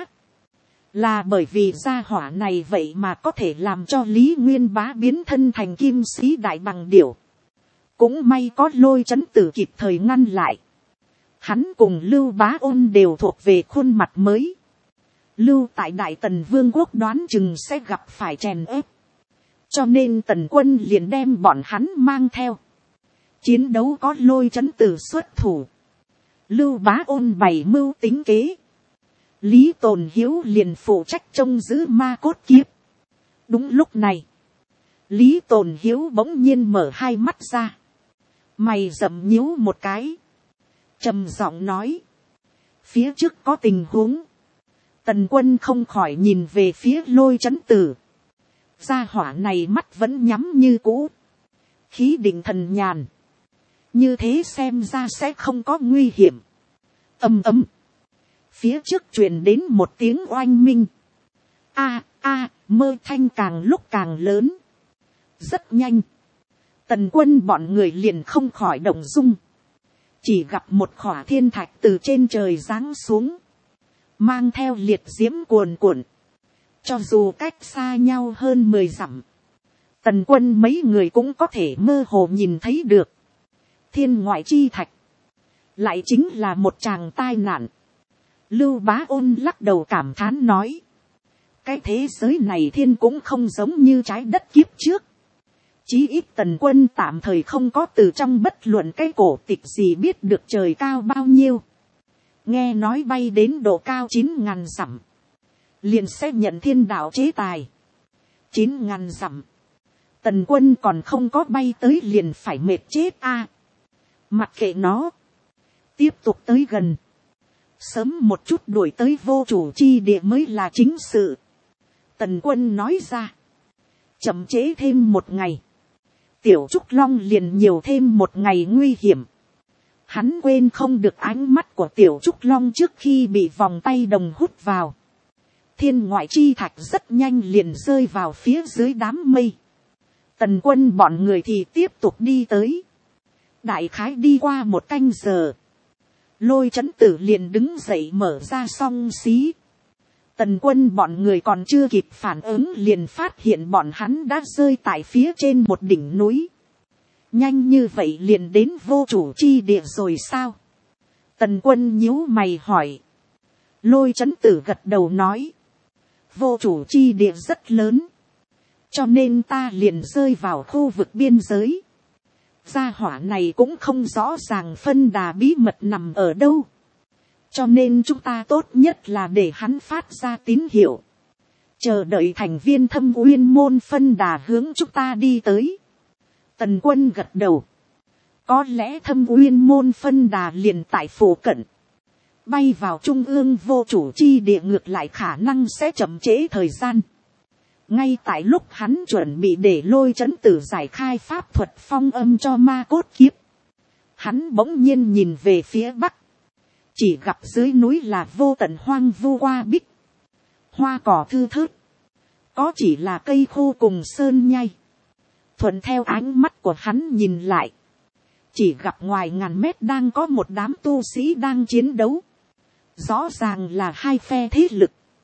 là bởi vì gia hỏa này vậy mà có thể làm cho Lý Nguyên Bá biến thân thành kim sĩ đại bằng điểu. Cũng may có Lôi Chấn Tử kịp thời ngăn lại. Hắn cùng Lưu Bá Ôn đều thuộc về khuôn mặt mới. Lưu tại Đại Tần Vương quốc đoán chừng sẽ gặp phải chèn ép, cho nên Tần Quân liền đem bọn hắn mang theo. Chiến đấu có Lôi Chấn Tử xuất thủ, Lưu Bá Ôn bày mưu tính kế, Lý Tồn Hiếu liền phụ trách trông giữ ma cốt kiếp. Đúng lúc này, Lý Tồn Hiếu bỗng nhiên mở hai mắt ra, mày rậm nhíu một cái, trầm giọng nói, phía trước có tình huống. Tần Quân không khỏi nhìn về phía Lôi Chấn Tử. Gia hỏa này mắt vẫn nhắm như cũ, khí định thần nhàn, như thế xem ra sẽ không có nguy hiểm. Ầm ầm, phía trước truyền đến một tiếng oanh minh. Mơ thanh càng lúc càng lớn. Rất nhanh, Tần Quân bọn người liền không khỏi động dung, chỉ gặp một khỏa thiên thạch từ trên trời giáng xuống, mang theo liệt diễm cuồn cuộn. Cho dù cách xa nhau hơn 10 dặm, Tần Quân mấy người cũng có thể mơ hồ nhìn thấy được. Thiên ngoại chi thạch, lại chính là một tràng tai nạn. Lưu Bá Ôn lắc đầu cảm thán nói, cái thế giới này thiên cũng không giống như trái đất kiếp trước. Chí ít Tần Quân tạm thời không có từ trong bất luận cái cổ tịch gì biết được trời cao bao nhiêu. Nghe nói bay đến độ cao 9.000 dặm, liền sẽ nhận thiên đạo chế tài. 9.000 dặm, Tần Quân còn không có bay tới liền phải mệt chết a. Mặc kệ nó, tiếp tục tới gần, sớm một chút đuổi tới vô chủ chi địa mới là chính sự. Tần Quân nói ra, chậm chế thêm một ngày, Tiểu Trúc Long liền nhiều thêm một ngày nguy hiểm. Hắn quên không được ánh mắt của Tiểu Trúc Long trước khi bị vòng tay đồng hút vào. Thiên ngoại chi thạch rất nhanh liền rơi vào phía dưới đám mây. Tần Quân bọn người thì tiếp tục đi tới. Đại khái đi qua một canh giờ, Lôi Chấn Tử liền đứng dậy mở ra song xí. Tần Quân bọn người còn chưa kịp phản ứng liền phát hiện bọn hắn đã rơi tại phía trên một đỉnh núi. Nhanh như vậy liền đến vô chủ chi địa rồi sao? Tần Quân nhíu mày hỏi. Lôi Chấn Tử gật đầu nói, vô chủ chi địa rất lớn, cho nên ta liền rơi vào khu vực biên giới. Gia hỏa này cũng không rõ ràng phân đà bí mật nằm ở đâu, cho nên chúng ta tốt nhất là để hắn phát ra tín hiệu, chờ đợi thành viên Thâm Uyên môn phân đà hướng chúng ta đi tới. Tần Quân gật đầu, có lẽ Thâm Uyên môn phân đà liền tại phủ cận, bay vào trung ương vô chủ chi địa ngược lại khả năng sẽ chậm trễ thời gian. Ngay tại lúc hắn chuẩn bị để Lôi Chấn Tử giải khai pháp thuật phong âm cho ma cốt kiếp, hắn bỗng nhiên nhìn về phía bắc, chỉ gặp dưới núi là vô tận hoang vu hoa bích, hoa cỏ thưa thớt, có chỉ là cây khô cùng sơn nhai. Thuận theo ánh mắt của hắn nhìn lại, chỉ gặp ngoài ngàn mét đang có một đám tu sĩ đang chiến đấu, rõ ràng là hai phe thế lực.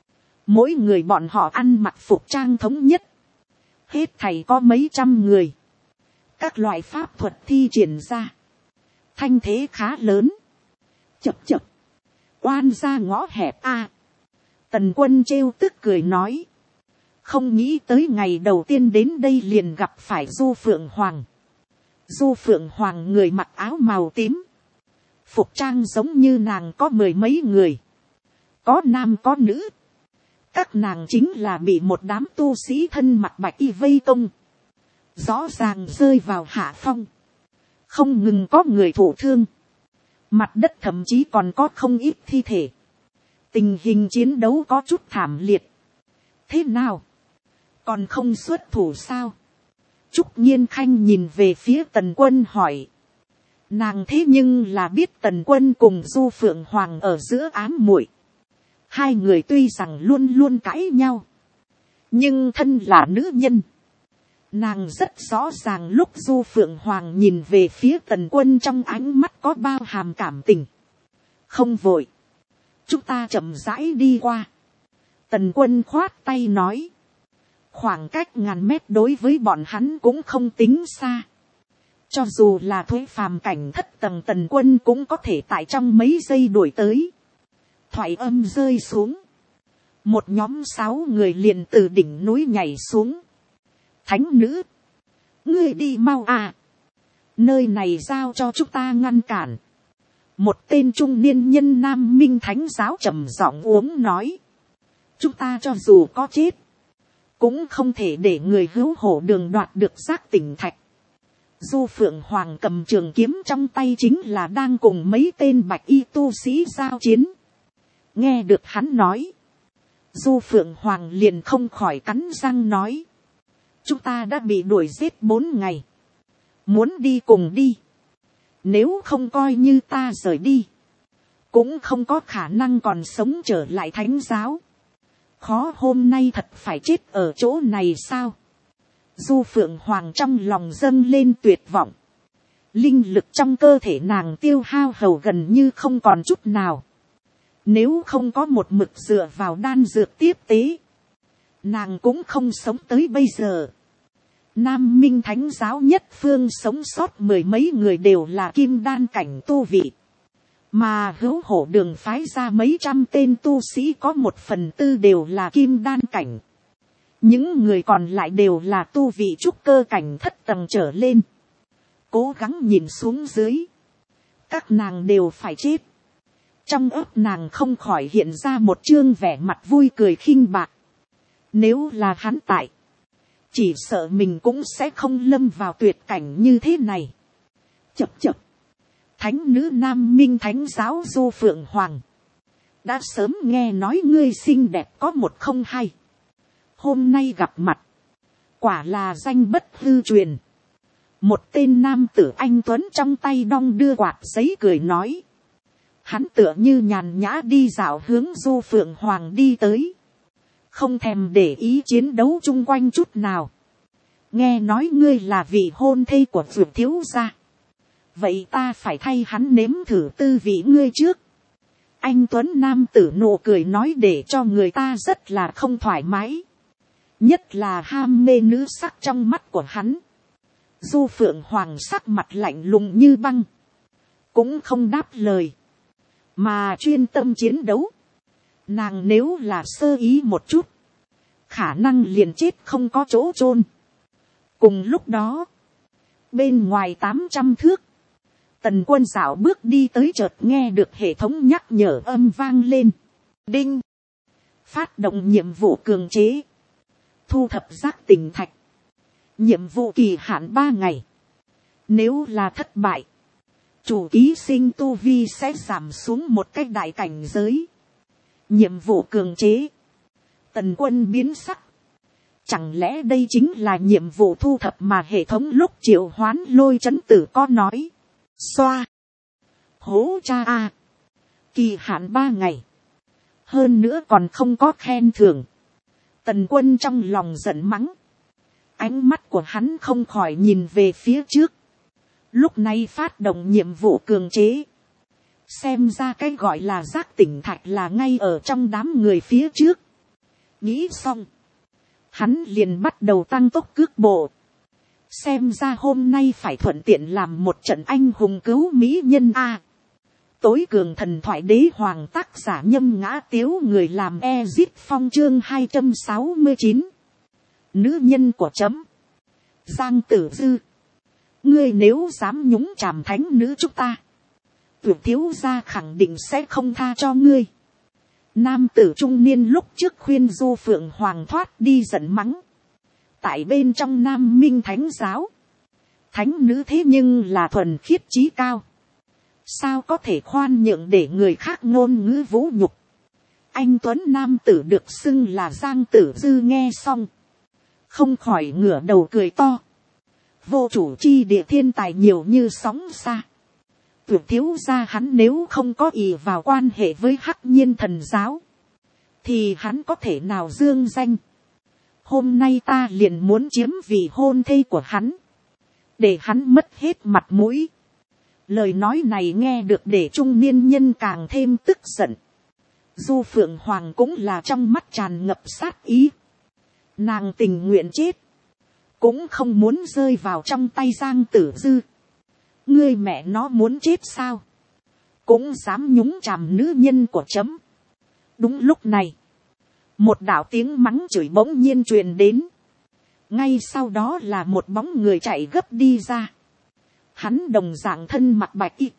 Mỗi người bọn họ ăn mặc phục trang thống nhất. Hết thảy có mấy trăm người. Các loại pháp thuật thi triển ra. Thanh thế khá lớn. Chập chập. Oan ra ngõ hẹp a. Tần Quân trêu tức cười nói. Không nghĩ tới ngày đầu tiên đến đây liền gặp phải Du Phượng Hoàng. Du Phượng Hoàng người mặc áo màu tím. Phục trang giống như nàng có mười mấy người. Có nam có nữ. Các nàng chính là bị một đám tu sĩ thân mặc bạch y vây công. Rõ ràng rơi vào hạ phong. Không ngừng có người thụ thương. Mặt đất thậm chí còn có không ít thi thể. Tình hình chiến đấu có chút thảm liệt. Thế nào? Còn không xuất thủ sao? Trúc Nhiên Khanh nhìn về phía Tần Quân hỏi. Nàng thế nhưng là biết Tần Quân cùng Du Phượng Hoàng ở giữa ám muội. Hai người tuy rằng luôn luôn cãi nhau. Nhưng thân là nữ nhân. Nàng rất rõ ràng lúc Du Phượng Hoàng nhìn về phía Tần Quân trong ánh mắt có bao hàm cảm tình. Không vội. Chúng ta chậm rãi đi qua. Tần Quân khoát tay nói. Khoảng cách ngàn mét đối với bọn hắn cũng không tính xa. Cho dù là thuế phàm cảnh thất tầng Tần Quân cũng có thể tại trong mấy giây đuổi tới. Thoại âm rơi xuống. Một nhóm 6 người liền từ đỉnh núi nhảy xuống. Thánh nữ. Ngươi đi mau à. Nơi này giao cho chúng ta ngăn cản. Một tên trung niên nhân nam minh thánh giáo trầm giọng uống nói. Chúng ta cho dù có chết. Cũng không thể để người hữu hổ đường đoạt được giác tỉnh thạch. Du Phượng Hoàng cầm trường kiếm trong tay chính là đang cùng mấy tên bạch y tu sĩ giao chiến. Nghe được hắn nói. Du Phượng Hoàng liền không khỏi cắn răng nói. Chúng ta đã bị đuổi giết 4 ngày. Muốn đi cùng đi. Nếu không coi như ta rời đi. Cũng không có khả năng còn sống trở lại thánh giáo. Khó hôm nay thật phải chết ở chỗ này sao? Du Phượng Hoàng trong lòng dâng lên tuyệt vọng. Linh lực trong cơ thể nàng tiêu hao hầu gần như không còn chút nào. Nếu không có một mực dựa vào đan dược tiếp tế. Nàng cũng không sống tới bây giờ. Nam Minh Thánh giáo nhất phương sống sót 10 mấy người đều là kim đan cảnh tu vị. Mà hữu hổ đường phái ra mấy trăm tên tu sĩ có 1/4 đều là kim đan cảnh. Những người còn lại đều là tu vị trúc cơ cảnh thất tầng trở lên. Cố gắng nhìn xuống dưới. Các nàng đều phải chết. Trong óc nàng không khỏi hiện ra một chương vẻ mặt vui cười khinh bạc. Nếu là hắn tại. Chỉ sợ mình cũng sẽ không lâm vào tuyệt cảnh như thế này. Chập chập. Thánh nữ Nam Minh Thánh giáo Du Phượng Hoàng. Đã sớm nghe nói ngươi xinh đẹp có một không hai. Hôm nay gặp mặt. Quả là danh bất hư truyền. Một tên nam tử anh tuấn trong tay đong đưa quạt giấy cười nói. Hắn tựa như nhàn nhã đi dạo hướng Du Phượng Hoàng đi tới. Không thèm để ý chiến đấu chung quanh chút nào. Nghe nói ngươi là vị hôn thê của Dược thiếu gia. Vậy ta phải thay hắn nếm thử tư vị ngươi trước. Anh tuấn nam tử nụ cười nói để cho người ta rất là không thoải mái. Nhất là ham mê nữ sắc trong mắt của hắn. Du Phượng Hoàng sắc mặt lạnh lùng như băng. Cũng không đáp lời. Mà chuyên tâm chiến đấu. Nàng nếu là sơ ý một chút. Khả năng liền chết không có chỗ chôn. Cùng lúc đó. Bên ngoài 800 thước. Tần Quân dạo bước đi tới chợt nghe được hệ thống nhắc nhở âm vang lên. Đinh. Phát động nhiệm vụ cường chế. Thu thập giác tỉnh thạch. Nhiệm vụ kỳ hạn 3 ngày. Nếu là thất bại. Chủ ký sinh tu vi sẽ giảm xuống một cách đại cảnh giới. Nhiệm vụ cường chế. Tần Quân biến sắc. Chẳng lẽ đây chính là nhiệm vụ thu thập mà hệ thống lúc triệu hoán Lôi Chấn Tử có nói. Xoa. Hố cha a. Kỳ hạn 3 ngày. Hơn nữa còn không có khen thưởng. Tần Quân trong lòng giận mắng. Ánh mắt của hắn không khỏi nhìn về phía trước. Lúc này phát động nhiệm vụ cường chế. Xem ra cái gọi là giác tỉnh thạch là ngay ở trong đám người phía trước. Nghĩ xong, hắn liền bắt đầu tăng tốc cước bộ. Xem ra hôm nay phải thuận tiện làm một trận anh hùng cứu mỹ nhân a. Tối cường thần thoại đế hoàng, tác giả Nhâm Ngã Tiếu, người làm Ezit Phong, chương 269. Nữ nhân của chấm. Giang Tử Dư, ngươi nếu dám nhúng chàm thánh nữ chúng ta, tuyệt thiếu gia khẳng định sẽ không tha cho ngươi. Nam tử trung niên lúc trước khuyên Du Phượng Hoàng thoát đi giận mắng. Tại bên trong Nam Minh Thánh giáo, thánh nữ thế nhưng là thuần khiết trí cao, sao có thể khoan nhượng để người khác ngôn ngữ vũ nhục. Anh tuấn nam tử được xưng là Giang Tử Dư nghe xong, không khỏi ngửa đầu cười to. Vô chủ chi địa thiên tài nhiều như sóng xa, tuyệt thiếu gia hắn nếu không có ỷ vào quan hệ với Hắc Nhiên thần giáo, thì hắn có thể nào dương danh. Hôm nay ta liền muốn chiếm vị hôn thê của hắn, để hắn mất hết mặt mũi. Lời nói này nghe được để trung niên nhân càng thêm tức giận. Du Phượng Hoàng cũng là trong mắt tràn ngập sát ý. Nàng tình nguyện chết, cũng không muốn rơi vào trong tay Giang Tử Dư. Ngươi mẹ nó muốn chết sao, cũng dám nhúng chàm nữ nhân của chấm. Đúng lúc này, một đạo tiếng mắng chửi bỗng nhiên truyền đến. Ngay sau đó là một bóng người chạy gấp đi ra. Hắn đồng dạng thân mặc bạch y,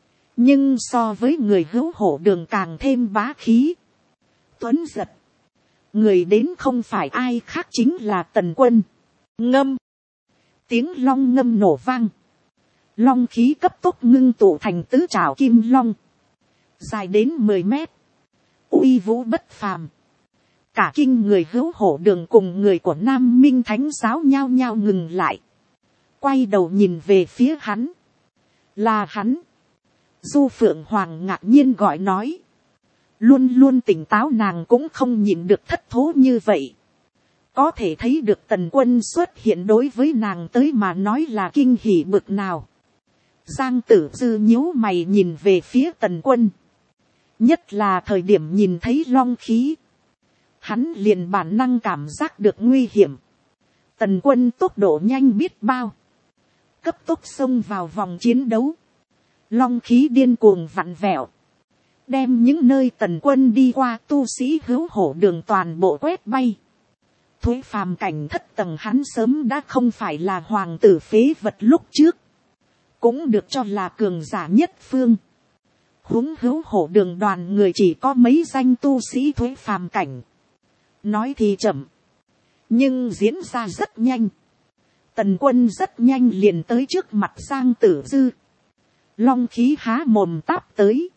nhưng so với người Hữu Hổ Đường càng thêm bá khí, tuấn giật. Người đến không phải ai khác chính là Tần Quân. Ngâm, tiếng long ngâm nổ vang, long khí cấp tốc ngưng tụ thành tứ trảo kim long, dài đến 10 mét, uy vũ bất phàm. Cả kinh người Hữu Hổ Đường cùng người của Nam Minh Thánh giáo nhao nhao ngừng lại, quay đầu nhìn về phía hắn. Là hắn. Du Phượng Hoàng ngạc nhiên gọi nói. Luôn luôn tỉnh táo nàng cũng không nhìn được thất thố như vậy. Có thể thấy được Tần Quân xuất hiện đối với nàng tới mà nói là kinh hỉ bực nào. Giang Tử Dư nhíu mày nhìn về phía Tần Quân. Nhất là thời điểm nhìn thấy long khí, hắn liền bản năng cảm giác được nguy hiểm. Tần Quân tốc độ nhanh biết bao, cấp tốc xông vào vòng chiến đấu. Long khí điên cuồng vặn vẹo, đem những nơi Tần Quân đi qua tu sĩ Hữu Hổ Đường toàn bộ quét bay. Thối phàm cảnh thất tầng hắn sớm đã không phải là hoàng tử phế vật lúc trước, cũng được cho là cường giả nhất phương. Huống Hữu Hổ Đường đoàn người chỉ có mấy danh tu sĩ thối phàm cảnh. Nói thì chậm, nhưng diễn ra rất nhanh. Tần Quân rất nhanh liền tới trước mặt Giang Tử Dư. Long khí há mồm táp tới.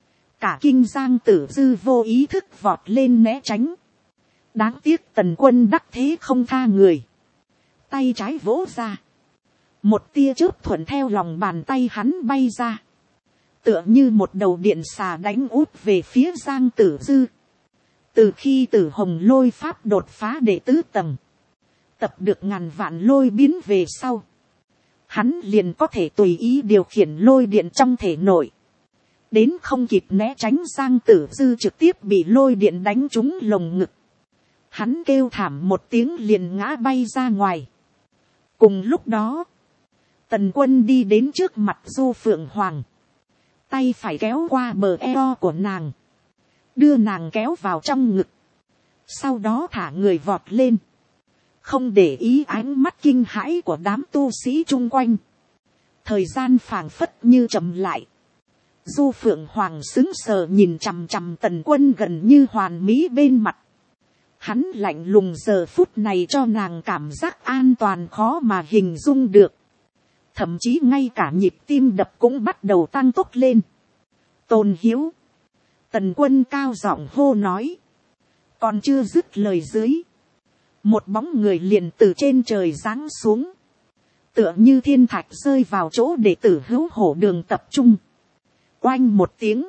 Cả kinh Giang Tử Dư vô ý thức vọt lên né tránh. Đáng tiếc Tần Quân đắc thế không tha người. Tay trái vỗ ra, một tia chớp thuận theo lòng bàn tay hắn bay ra, tựa như một đầu điện xà đánh út về phía Giang Tử Dư. Từ khi Tử Hồng Lôi pháp đột phá đệ tứ tầng, tập được ngàn vạn lôi biến về sau, hắn liền có thể tùy ý điều khiển lôi điện trong thể nội. Đến không kịp né tránh, Giang Tử Dư trực tiếp bị lôi điện đánh trúng lồng ngực. Hắn kêu thảm một tiếng liền ngã bay ra ngoài. Cùng lúc đó, Tần Quân đi đến trước mặt Du Phượng Hoàng, tay phải kéo qua bờ eo của nàng, đưa nàng kéo vào trong ngực, sau đó thả người vọt lên, không để ý ánh mắt kinh hãi của đám tu sĩ chung quanh. Thời gian phảng phất như chậm lại. Du Phượng Hoàng sững sờ nhìn chằm chằm Tần Quân gần như hoàn mỹ bên mặt. Hắn lạnh lùng giờ phút này cho nàng cảm giác an toàn khó mà hình dung được. Thậm chí ngay cả nhịp tim đập cũng bắt đầu tăng tốc lên. Tôn Hiếu. Tần Quân cao giọng hô nói. Còn chưa dứt lời dưới, một bóng người liền từ trên trời giáng xuống, tựa như thiên thạch rơi vào chỗ đệ tử Hữu Hổ Đường tập trung. Oanh một tiếng,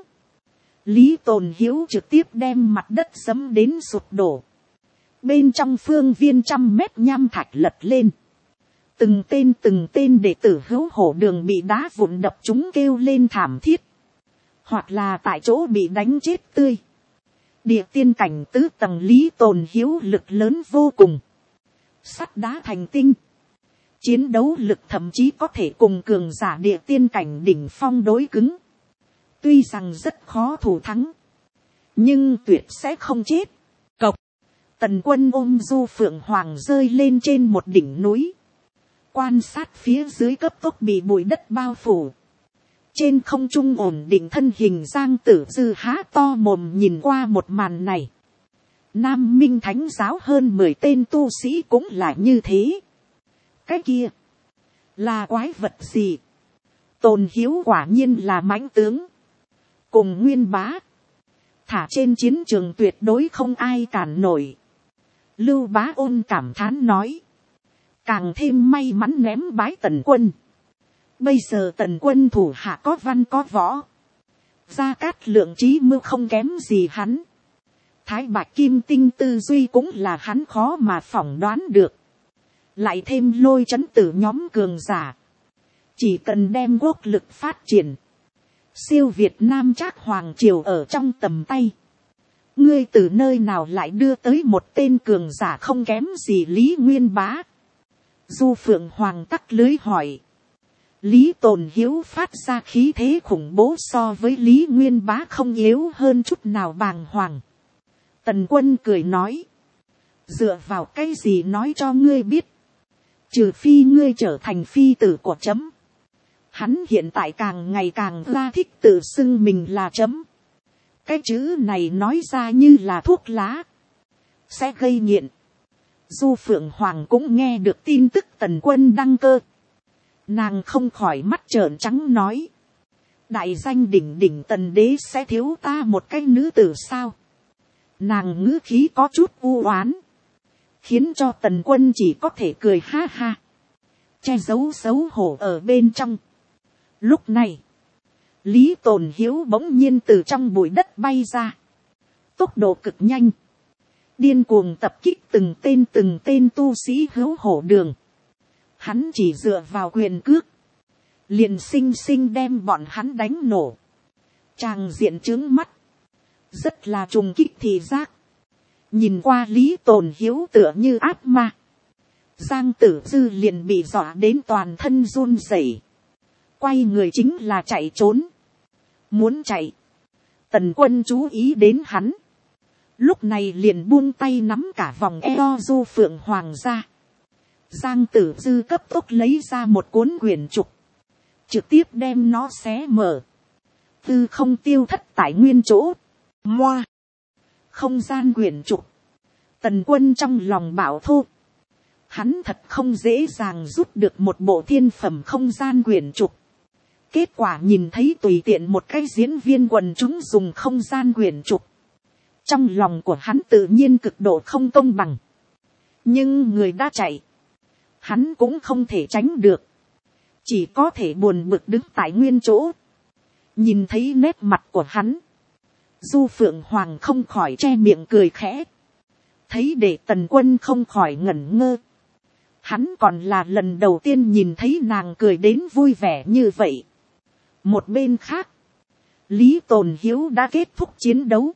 Lý Tồn Hiếu trực tiếp đem mặt đất giẫm đến sụp đổ. Bên trong phương viên 100 mét nham thạch lật lên. Từng tên đệ tử Hữu Hổ Đường bị đá vụn đập chúng kêu lên thảm thiết, hoặc là tại chỗ bị đánh chết tươi. Địa tiên cảnh tứ tầng Lý Tồn Hiếu lực lớn vô cùng. Sắt đá thành tinh. Chiến đấu lực thậm chí có thể cùng cường giả địa tiên cảnh đỉnh phong đối cứng. Tuy rằng rất khó thủ thắng. Nhưng tuyệt sẽ không chết. Cộc. Tần Quân ôm Du Phượng Hoàng rơi lên trên một đỉnh núi. Quan sát phía dưới cấp tốc bị bụi đất bao phủ. Trên không trung ổn định thân hình Giang Tử Dư há to mồm nhìn qua một màn này. Nam Minh Thánh giáo hơn 10 tên tu sĩ cũng là như thế. Cái kia là quái vật gì? Tồn Hiếu quả nhiên là mãnh tướng. Cùng Nguyên Bá. Thả trên chiến trường tuyệt đối không ai cản nổi. Lưu Bá Ôn cảm thán nói. Càng thêm may mắn ném bái Tần Quân. Bây giờ Tần Quân thủ hạ có văn có võ. Gia Cát Lượng trí mưu không kém gì hắn. Thái Bạch Kim Tinh tư duy cũng là hắn khó mà phỏng đoán được. Lại thêm Lôi Chấn Tử nhóm cường giả. Chỉ cần đem quốc lực phát triển. Siêu Việt Nam Trác Hoàng Triều ở trong tầm tay. Ngươi từ nơi nào lại đưa tới một tên cường giả không kém gì Lý Nguyên Bá? Du Phượng Hoàng tắc lưới hỏi. Lý Tồn Hiếu phát ra khí thế khủng bố so với Lý Nguyên Bá không yếu hơn chút nào bàng hoàng. Tần Quân cười nói. Dựa vào cái gì nói cho ngươi biết. Trừ phi ngươi trở thành phi tử của chấm. Hắn hiện tại càng ngày càng ra thích tự xưng mình là chấm. Cái chữ này nói ra như là thuốc lá. Sẽ gây nghiện. Du Phượng Hoàng cũng nghe được tin tức Tần Quân đăng cơ. Nàng không khỏi mắt trợn trắng nói. Đại danh đỉnh đỉnh Tần đế sẽ thiếu ta một cái nữ tử sao? Nàng ngữ khí có chút u oán. Khiến cho Tần Quân chỉ có thể cười ha ha. Che giấu xấu hổ ở bên trong. Lúc này. Lý Tồn Hiếu bỗng nhiên từ trong bụi đất bay ra. Tốc độ cực nhanh. Điên cuồng tập kích từng tên tu sĩ hữu hổ đường. Hắn chỉ dựa vào quyền cước. Liền sinh sinh đem bọn hắn đánh nổ. Tràng diện trướng mắt. Rất là trùng kích thị giác. Nhìn qua Lý Tồn Hiếu tựa như ác ma. Giang Tử Dư liền bị dọa đến toàn thân run rẩy. Quay người chính là chạy trốn. Muốn chạy. Tần Quân chú ý đến hắn. Lúc này liền buông tay nắm cả vòng eo Du Phượng Hoàng ra. Giang Tử Dư cấp tốc lấy ra một cuốn quyển trục. Trực tiếp đem nó xé mở. Tư không tiêu thất tại nguyên chỗ. Moa. Không gian quyển trục. Tần Quân trong lòng bảo thô. Hắn thật không dễ dàng rút được một bộ thiên phẩm không gian quyển trục. Kết quả nhìn thấy tùy tiện một cái diễn viên quần chúng dùng không gian quyển trục. Trong lòng của hắn tự nhiên cực độ không công bằng. Nhưng người đã chạy. Hắn cũng không thể tránh được. Chỉ có thể buồn bực đứng tại nguyên chỗ. Nhìn thấy nét mặt của hắn. Du Phượng Hoàng không khỏi che miệng cười khẽ. Thấy để Tần Quân không khỏi ngẩn ngơ. Hắn còn là lần đầu tiên nhìn thấy nàng cười đến vui vẻ như vậy. Một bên khác. Lý Tồn Hiếu đã kết thúc chiến đấu.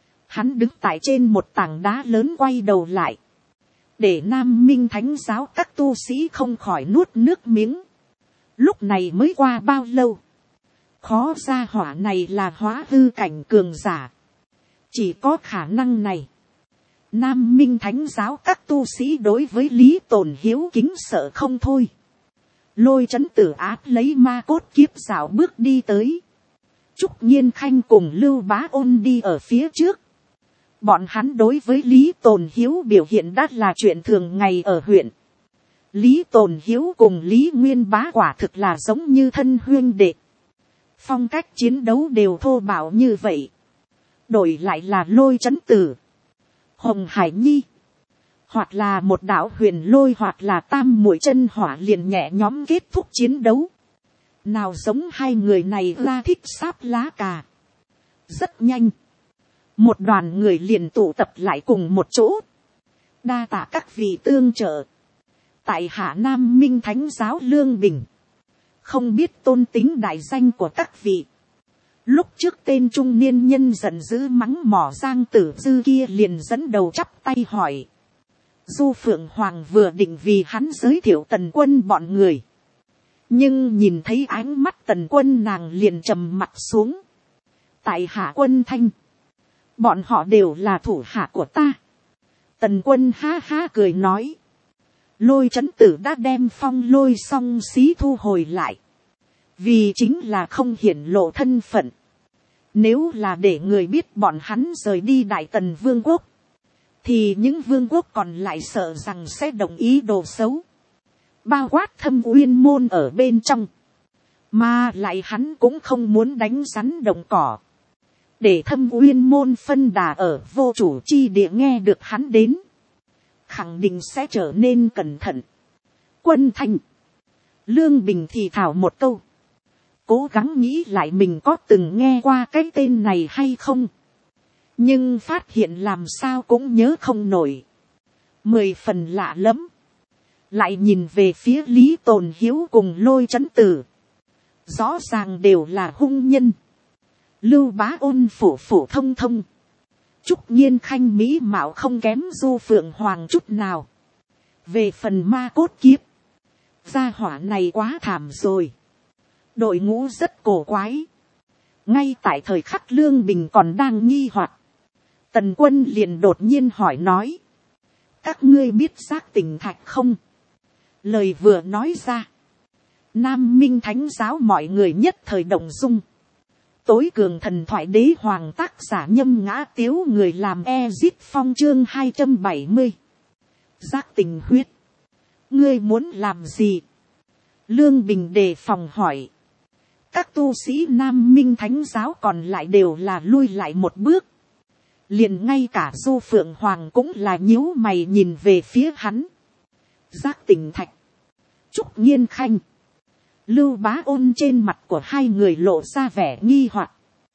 Hắn đứng tại trên một tảng đá lớn quay đầu lại. Để Nam Minh Thánh giáo các tu sĩ không khỏi nuốt nước miếng. Lúc này mới qua bao lâu. Khó ra hỏa này là hóa hư cảnh cường giả. Chỉ có khả năng này. Nam Minh Thánh giáo các tu sĩ đối với Lý Tồn Hiếu kính sợ không thôi. Lôi Chấn Tử áp lấy ma cốt kiếp dạo bước đi tới. Trúc Nhiên Khanh cùng Lưu Bá Ôn đi ở phía trước. Bọn hắn đối với Lý Tồn Hiếu biểu hiện đã là chuyện thường ngày ở huyện. Lý Tồn Hiếu cùng Lý Nguyên Bá quả thực là giống như thân huynh đệ. Phong cách chiến đấu đều thô bạo như vậy. Đổi lại là Lôi Chấn Tử, Hồng Hải Nhi. Hoặc là một đạo huyền lôi hoặc là tam muội chân hỏa liền nhẹ nhóm kết thúc chiến đấu. Nào giống hai người này ra thích sáp lá cà. Rất nhanh. Một đoàn người liền tụ tập lại cùng một chỗ. Đa tạ các vị tương trợ. Tại Hạ Nam Minh Thánh giáo Lương Bình. Không biết tôn tính đại danh của các vị. Lúc trước tên trung niên nhân giận dữ mắng mỏ Giang Tử Dư kia liền dẫn đầu chắp tay hỏi. Du Phượng Hoàng vừa định vì hắn giới thiệu Tần Quân bọn người. Nhưng nhìn thấy ánh mắt Tần Quân nàng liền trầm mặt xuống. Tại hạ Quân Thanh. Bọn họ đều là thủ hạ của ta. Tần Quân ha ha cười nói. Lôi Trấn Tử đã đem Phong Lôi Song xí thu hồi lại. Vì chính là không hiển lộ thân phận. Nếu là để người biết bọn hắn rời đi Đại Tần Vương quốc. Thì những vương quốc còn lại sợ rằng sẽ đồng ý đồ xấu. Bao quát Thâm Uyên môn ở bên trong. Mà lại hắn cũng không muốn đánh rắn động cỏ. Để Thâm Uyên môn phân đà ở vô chủ chi địa nghe được hắn đến. Khẳng định sẽ trở nên cẩn thận. Quân Thanh. Lương Bình thì thảo một câu. Cố gắng nghĩ lại mình có từng nghe qua cái tên này hay không. Nhưng phát hiện làm sao cũng nhớ không nổi. 10 phần lạ lắm. Lại nhìn về phía Lý Tồn Hiếu cùng Lôi Trấn Tử. Rõ ràng đều là hung nhân. Lưu Bá Ôn phủ phủ thông thông. Trúc Nhiên Khanh mỹ mạo không kém Du Phượng Hoàng chút nào. Về phần ma cốt kiếp. Gia hỏa này quá thảm rồi. Đội ngũ rất cổ quái. Ngay tại thời khắc Lương Bình còn đang nghi hoặc. Tần Quân liền đột nhiên hỏi nói. Các ngươi biết Giác Tỉnh Thạch không? Lời vừa nói ra. Nam Minh Thánh giáo mọi người nhất thời động dung. Tối cường thần thoại đế hoàng tác giả Nhâm Ngã Tiếu người làm Ezit Phong chương 270. Giác Tình huyết. Ngươi muốn làm gì? Lương Bình đề phòng hỏi. Các tu sĩ Nam Minh Thánh giáo còn lại đều là lui lại một bước. Liền ngay cả Du Phượng Hoàng cũng là nhíu mày nhìn về phía hắn. Giác Tỉnh Thạch. Trúc Nhiên Khanh. Lưu Bá Ôn trên mặt của hai người lộ ra vẻ nghi hoặc.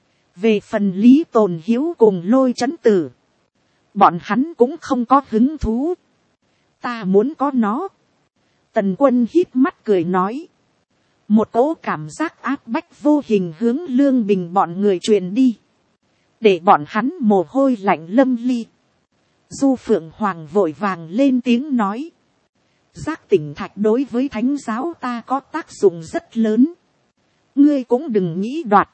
Về phần Lý Tồn Hiếu cùng Lôi Trấn Tử. Bọn hắn cũng không có hứng thú. Ta muốn có nó. Tần Quân híp mắt cười nói. Một cỗ cảm giác áp bách vô hình hướng Lương Bình bọn người truyền đi. Để bọn hắn mồ hôi lạnh lâm ly. Du Phượng Hoàng vội vàng lên tiếng nói. Giác Tỉnh Thạch đối với Thánh giáo ta có tác dụng rất lớn. Ngươi cũng đừng nghĩ đoạt.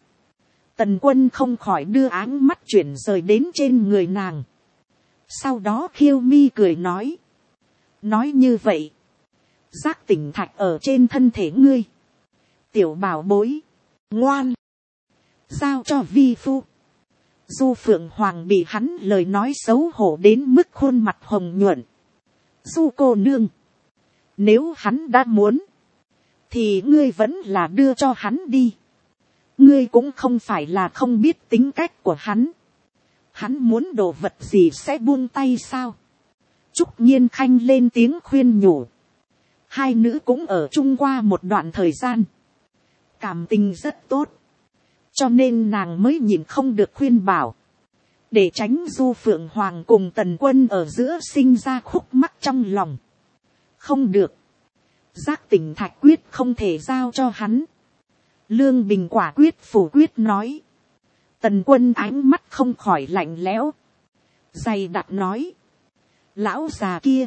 Tần Quân không khỏi đưa áng mắt chuyển rời đến trên người nàng. Sau đó khiêu mi cười nói. Nói như vậy. Giác Tỉnh Thạch ở trên thân thể ngươi. Tiểu bảo bối. Ngoan. Giao cho vi phu. Du Phượng Hoàng bị hắn lời nói xấu hổ đến mức khuôn mặt hồng nhuận. Du cô nương. Nếu hắn đã muốn. Thì ngươi vẫn là đưa cho hắn đi. Ngươi cũng không phải là không biết tính cách của hắn. Hắn muốn đồ vật gì sẽ buông tay sao? Trúc Nhiên Khanh lên tiếng khuyên nhủ. Hai nữ cũng ở chung qua một đoạn thời gian. Cảm tình rất tốt. Cho nên nàng mới nhìn không được khuyên bảo. Để tránh Du Phượng Hoàng cùng Tần Quân ở giữa sinh ra khúc mắc trong lòng. Không được. Giác Tỉnh Thạch quyết không thể giao cho hắn. Lương Bình quả quyết phủ quyết nói. Tần Quân ánh mắt không khỏi lạnh lẽo. Dày đặc nói. Lão già kia.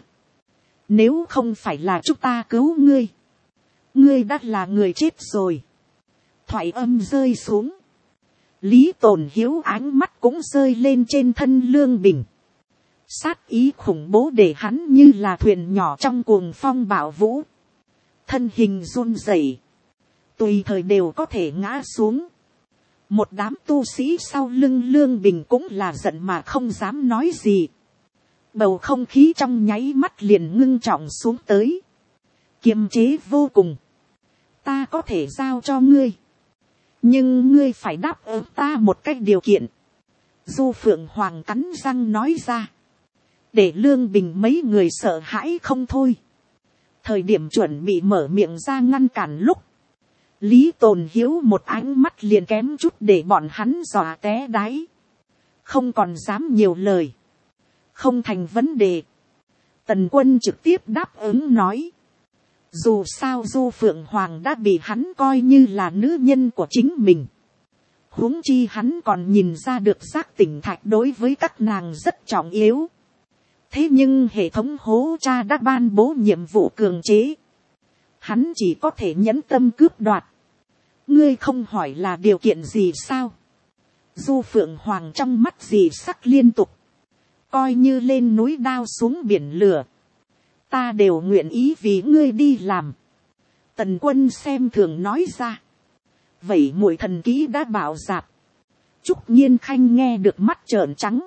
Nếu không phải là chúng ta cứu ngươi. Ngươi đã là người chết rồi. Thoại âm rơi xuống. Lý Tồn Hiếu ánh mắt cũng rơi lên trên thân Lương Bình. Sát ý khủng bố để hắn như là thuyền nhỏ trong cuồng phong bão vũ. Thân hình run rẩy, tùy thời đều có thể ngã xuống. Một đám tu sĩ sau lưng Lương Bình cũng là giận mà không dám nói gì. Bầu không khí trong nháy mắt liền ngưng trọng xuống tới. Kiềm chế vô cùng. Ta có thể giao cho ngươi. Nhưng ngươi phải đáp ứng ta một cách điều kiện. Du Phượng Hoàng cắn răng nói ra. Để Lương Bình mấy người sợ hãi không thôi. Thời điểm chuẩn bị mở miệng ra ngăn cản lúc. Lý Tồn Hiếu một ánh mắt liền kém chút để bọn hắn dọa té đáy. Không còn dám nhiều lời. Không thành vấn đề. Tần Quân trực tiếp đáp ứng nói. Dù sao Du Phượng Hoàng đã bị hắn coi như là nữ nhân của chính mình. huống chi hắn còn nhìn ra được giác tỉnh thạch đối với các nàng rất trọng yếu. Thế nhưng hệ thống hố cha đã ban bố nhiệm vụ cường chế. Hắn chỉ có thể nhẫn tâm cướp đoạt. Ngươi không hỏi là điều kiện gì sao? Du Phượng Hoàng trong mắt dị sắc liên tục. Coi như lên núi đao xuống biển lửa. Ta đều nguyện ý vì ngươi đi làm. Tần Quân xem thường nói ra. Vậy muội thần ký đã bảo dạp. Trúc Nhiên Khanh nghe được mắt trợn trắng.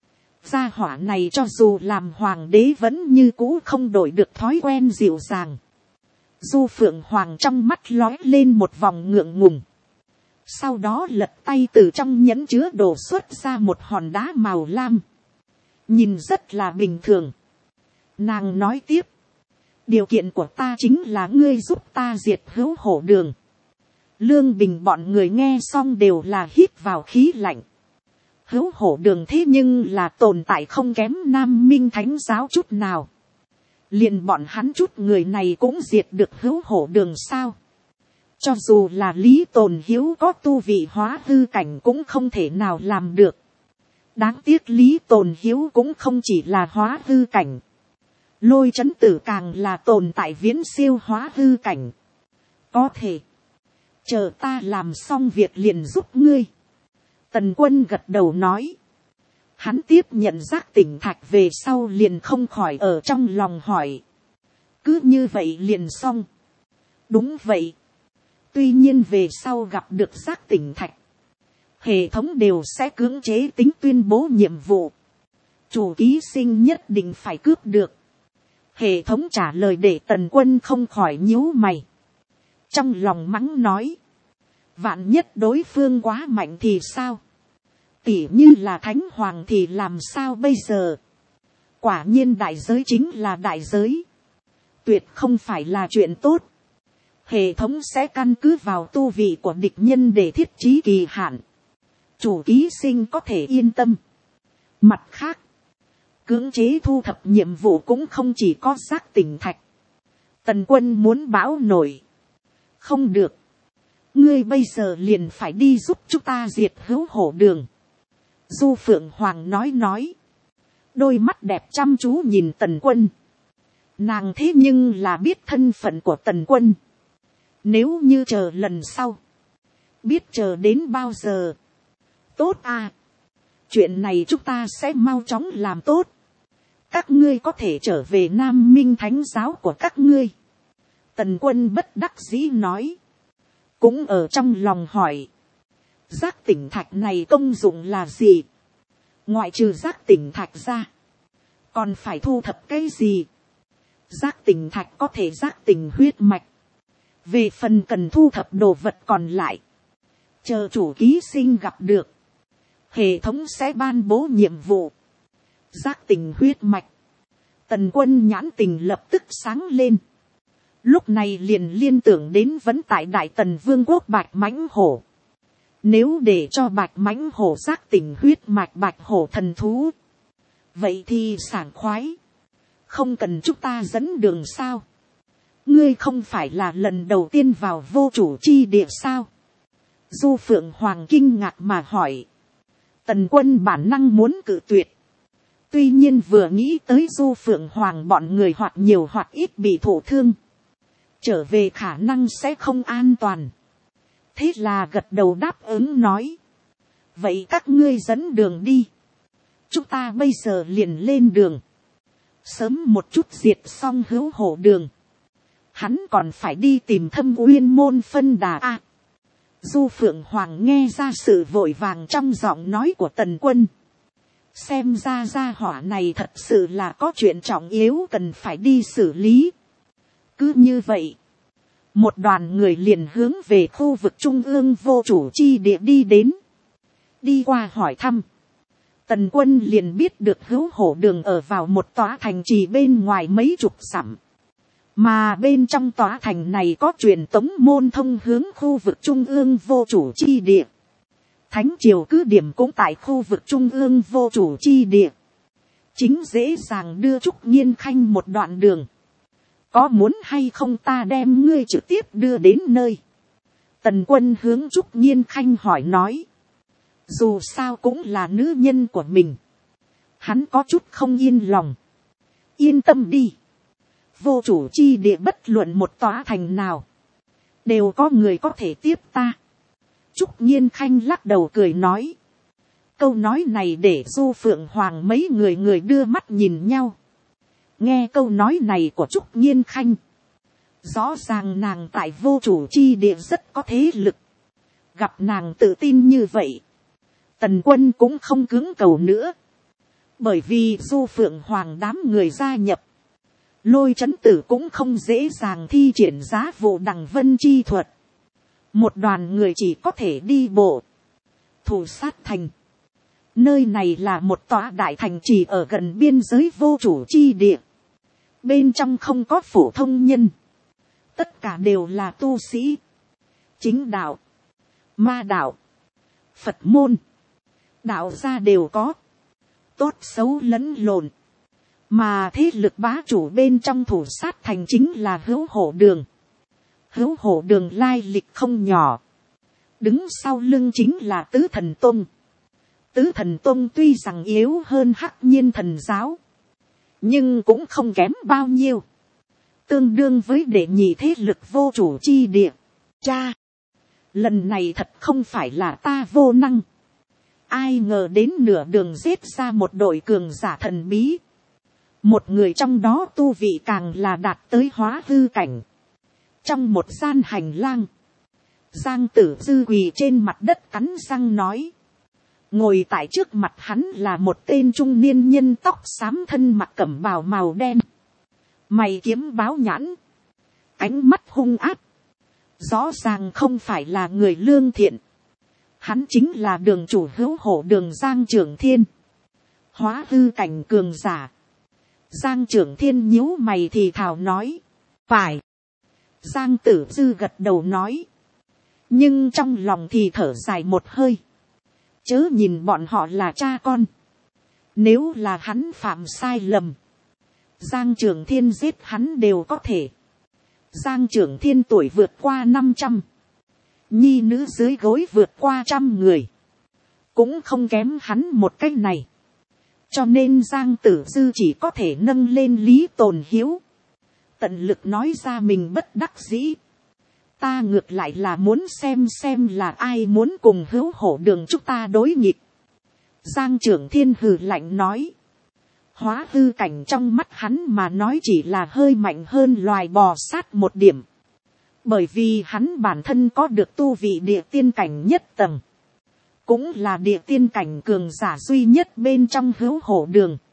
Gia hỏa này cho dù làm hoàng đế vẫn như cũ không đổi được thói quen dịu dàng. Du Phượng Hoàng trong mắt lói lên một vòng ngượng ngùng. Sau đó lật tay từ trong nhẫn chứa đồ xuất ra một hòn đá màu lam. Nhìn rất là bình thường. Nàng nói tiếp. Điều kiện của ta chính là ngươi giúp ta diệt Hữu Hổ Đường. Lương Bình bọn người nghe xong đều là hít vào khí lạnh. Hữu Hổ Đường thế nhưng là tồn tại không kém Nam Minh Thánh giáo chút nào. Liền bọn hắn chút người này cũng diệt được Hữu Hổ Đường sao? Cho dù là Lý Tồn Hiếu có tu vị hóa hư cảnh cũng không thể nào làm được. Đáng tiếc Lý Tồn Hiếu cũng không chỉ là hóa hư cảnh. Lôi Chấn Tử càng là tồn tại viễn siêu hóa hư cảnh. Có thể. Chờ ta làm xong việc liền giúp ngươi. Tần Quân gật đầu nói. Hắn tiếp nhận giác tỉnh thạch về sau liền không khỏi ở trong lòng hỏi. Cứ như vậy liền xong. Đúng vậy. Tuy nhiên về sau gặp được giác tỉnh thạch. Hệ thống đều sẽ cưỡng chế tính tuyên bố nhiệm vụ. Chủ ký sinh nhất định phải cướp được. Hệ thống trả lời để Tần Quân không khỏi nhíu mày. Trong lòng mắng nói. Vạn nhất đối phương quá mạnh thì sao? Tỉ như là thánh hoàng thì làm sao bây giờ? Quả nhiên đại giới chính là đại giới. Tuyệt không phải là chuyện tốt. Hệ thống sẽ căn cứ vào tu vị của địch nhân để thiết trí kỳ hạn. Chủ ký sinh có thể yên tâm. Mặt khác, cưỡng chế thu thập nhiệm vụ cũng không chỉ có giác tỉnh thạch. Tần Quân muốn bão nổi. Không được. Ngươi bây giờ liền phải đi giúp chúng ta diệt Hữu Hổ Đường. Du Phượng Hoàng nói. Đôi mắt đẹp chăm chú nhìn Tần Quân. Nàng thế nhưng là biết thân phận của Tần Quân. Nếu như chờ lần sau. Biết chờ đến bao giờ. Tốt à. Chuyện này chúng ta sẽ mau chóng làm tốt. Các ngươi có thể trở về Nam Minh Thánh giáo của các ngươi. Tần Quân bất đắc dĩ nói. Cũng ở trong lòng hỏi. Giác tỉnh thạch này công dụng là gì? Ngoại trừ giác tỉnh thạch ra. Còn phải thu thập cái gì? Giác tỉnh thạch có thể giác tỉnh huyết mạch. Về phần cần thu thập đồ vật còn lại. Chờ chủ ký sinh gặp được. Hệ thống sẽ ban bố nhiệm vụ. Giác tỉnh huyết mạch. Tần Quân nhãn tình lập tức sáng lên. Lúc này liền liên tưởng đến vẫn tại Đại Tần Vương quốc Bạch Mãnh Hổ. Nếu để cho Bạch Mãnh Hổ giác tỉnh huyết mạch Bạch Hổ thần thú. Vậy thì sảng khoái. Không cần chúng ta dẫn đường sao? Ngươi không phải là lần đầu tiên vào vô chủ chi địa sao? Du Phượng Hoàng kinh ngạc mà hỏi. Tần Quân bản năng muốn cự tuyệt. Tuy nhiên vừa nghĩ tới Du Phượng Hoàng bọn người hoặc nhiều hoặc ít bị thổ thương. Trở về khả năng sẽ không an toàn. Thế là gật đầu đáp ứng nói. Vậy các ngươi dẫn đường đi. Chúng ta bây giờ liền lên đường. Sớm một chút diệt xong Hữu Hổ Đường. Hắn còn phải đi tìm Thâm Uyên Môn phân đà a. Du Phượng Hoàng nghe ra sự vội vàng trong giọng nói của Tần Quân. Xem ra gia hỏa này thật sự là có chuyện trọng yếu cần phải đi xử lý. Cứ như vậy. Một đoàn người liền hướng về khu vực trung ương vô chủ chi địa đi đến. Đi qua hỏi thăm. Tần Quân liền biết được Hữu Hổ Đường ở vào một tòa thành trì bên ngoài mấy chục dặm. Mà bên trong tòa thành này có truyền tống môn thông hướng khu vực trung ương vô chủ chi địa. Thánh triều cứ điểm cũng tại khu vực trung ương vô chủ chi địa. Chính dễ dàng đưa Trúc Nhiên Khanh một đoạn đường. Có muốn hay không ta đem ngươi trực tiếp đưa đến nơi? Tần Quân hướng Trúc Nhiên Khanh hỏi nói. Dù sao cũng là nữ nhân của mình. Hắn có chút không yên lòng. Yên tâm đi. Vô chủ chi địa bất luận một tòa thành nào. Đều có người có thể tiếp ta. Trúc Nhiên Khanh lắc đầu cười nói. Câu nói này để Du Phượng Hoàng mấy người đưa mắt nhìn nhau. Nghe câu nói này của Trúc Nhiên Khanh. Rõ ràng nàng tại vô chủ chi địa rất có thế lực. Gặp nàng tự tin như vậy. Tần Quân cũng không cứng cầu nữa. Bởi vì Du Phượng Hoàng đám người gia nhập. Lôi Chấn Tử cũng không dễ dàng thi triển giá vụ đằng vân chi thuật. Một đoàn người chỉ có thể đi bộ. Thủ sát thành. Nơi này là một tòa đại thành trì ở gần biên giới vô chủ chi địa. Bên trong không có phổ thông nhân. Tất cả đều là tu sĩ. Chính đạo. Ma đạo. Phật môn. Đạo gia đều có. Tốt xấu lẫn lộn. Mà thế lực bá chủ bên trong thủ sát thành chính là Hữu Hổ Đường. Hữu Hổ Đường lai lịch không nhỏ. Đứng sau lưng chính là Tứ Thần Tông. Tứ Thần Tông tuy rằng yếu hơn Hắc Nhiên Thần Giáo. Nhưng cũng không kém bao nhiêu. Tương đương với đệ nhị thế lực vô chủ chi địa. Cha! Lần này thật không phải là ta vô năng. Ai ngờ đến nửa đường giết ra một đội cường giả thần bí. Một người trong đó tu vị càng là đạt tới hóa hư cảnh. Trong một gian hành lang. Giang Tử Dư quỳ trên mặt đất cắn răng nói. Ngồi tại trước mặt hắn là một tên trung niên nhân tóc xám thân mặc cẩm bào màu đen. Mày kiếm báo nhãn. Ánh mắt hung ác. Rõ ràng không phải là người lương thiện. Hắn chính là đường chủ Hữu Hổ Đường Giang Trưởng Thiên. Hóa hư cảnh cường giả. Giang Trưởng Thiên nhíu mày thì thào nói. Phải. Giang Tử Dư gật đầu nói. Nhưng trong lòng thì thở dài một hơi. Chớ nhìn bọn họ là cha con. Nếu là hắn phạm sai lầm. Giang Trưởng Thiên giết hắn đều có thể. Giang Trưởng Thiên tuổi vượt qua 500. Nhi nữ dưới gối vượt qua 100 người. Cũng không kém hắn một cách này. Cho nên Giang Tử Dư chỉ có thể nâng lên Lý Tồn Hiếu. Tận lực nói ra mình bất đắc dĩ. Ta ngược lại là muốn xem là ai muốn cùng Hữu Hổ Đường chúng ta đối nghịch. Giang Trưởng Thiên hừ lạnh nói. Hóa hư cảnh trong mắt hắn mà nói chỉ là hơi mạnh hơn loài bò sát một điểm. Bởi vì hắn bản thân có được tu vị địa tiên cảnh nhất tầng. Cũng là địa tiên cảnh cường giả duy nhất bên trong Hữu Hổ Đường.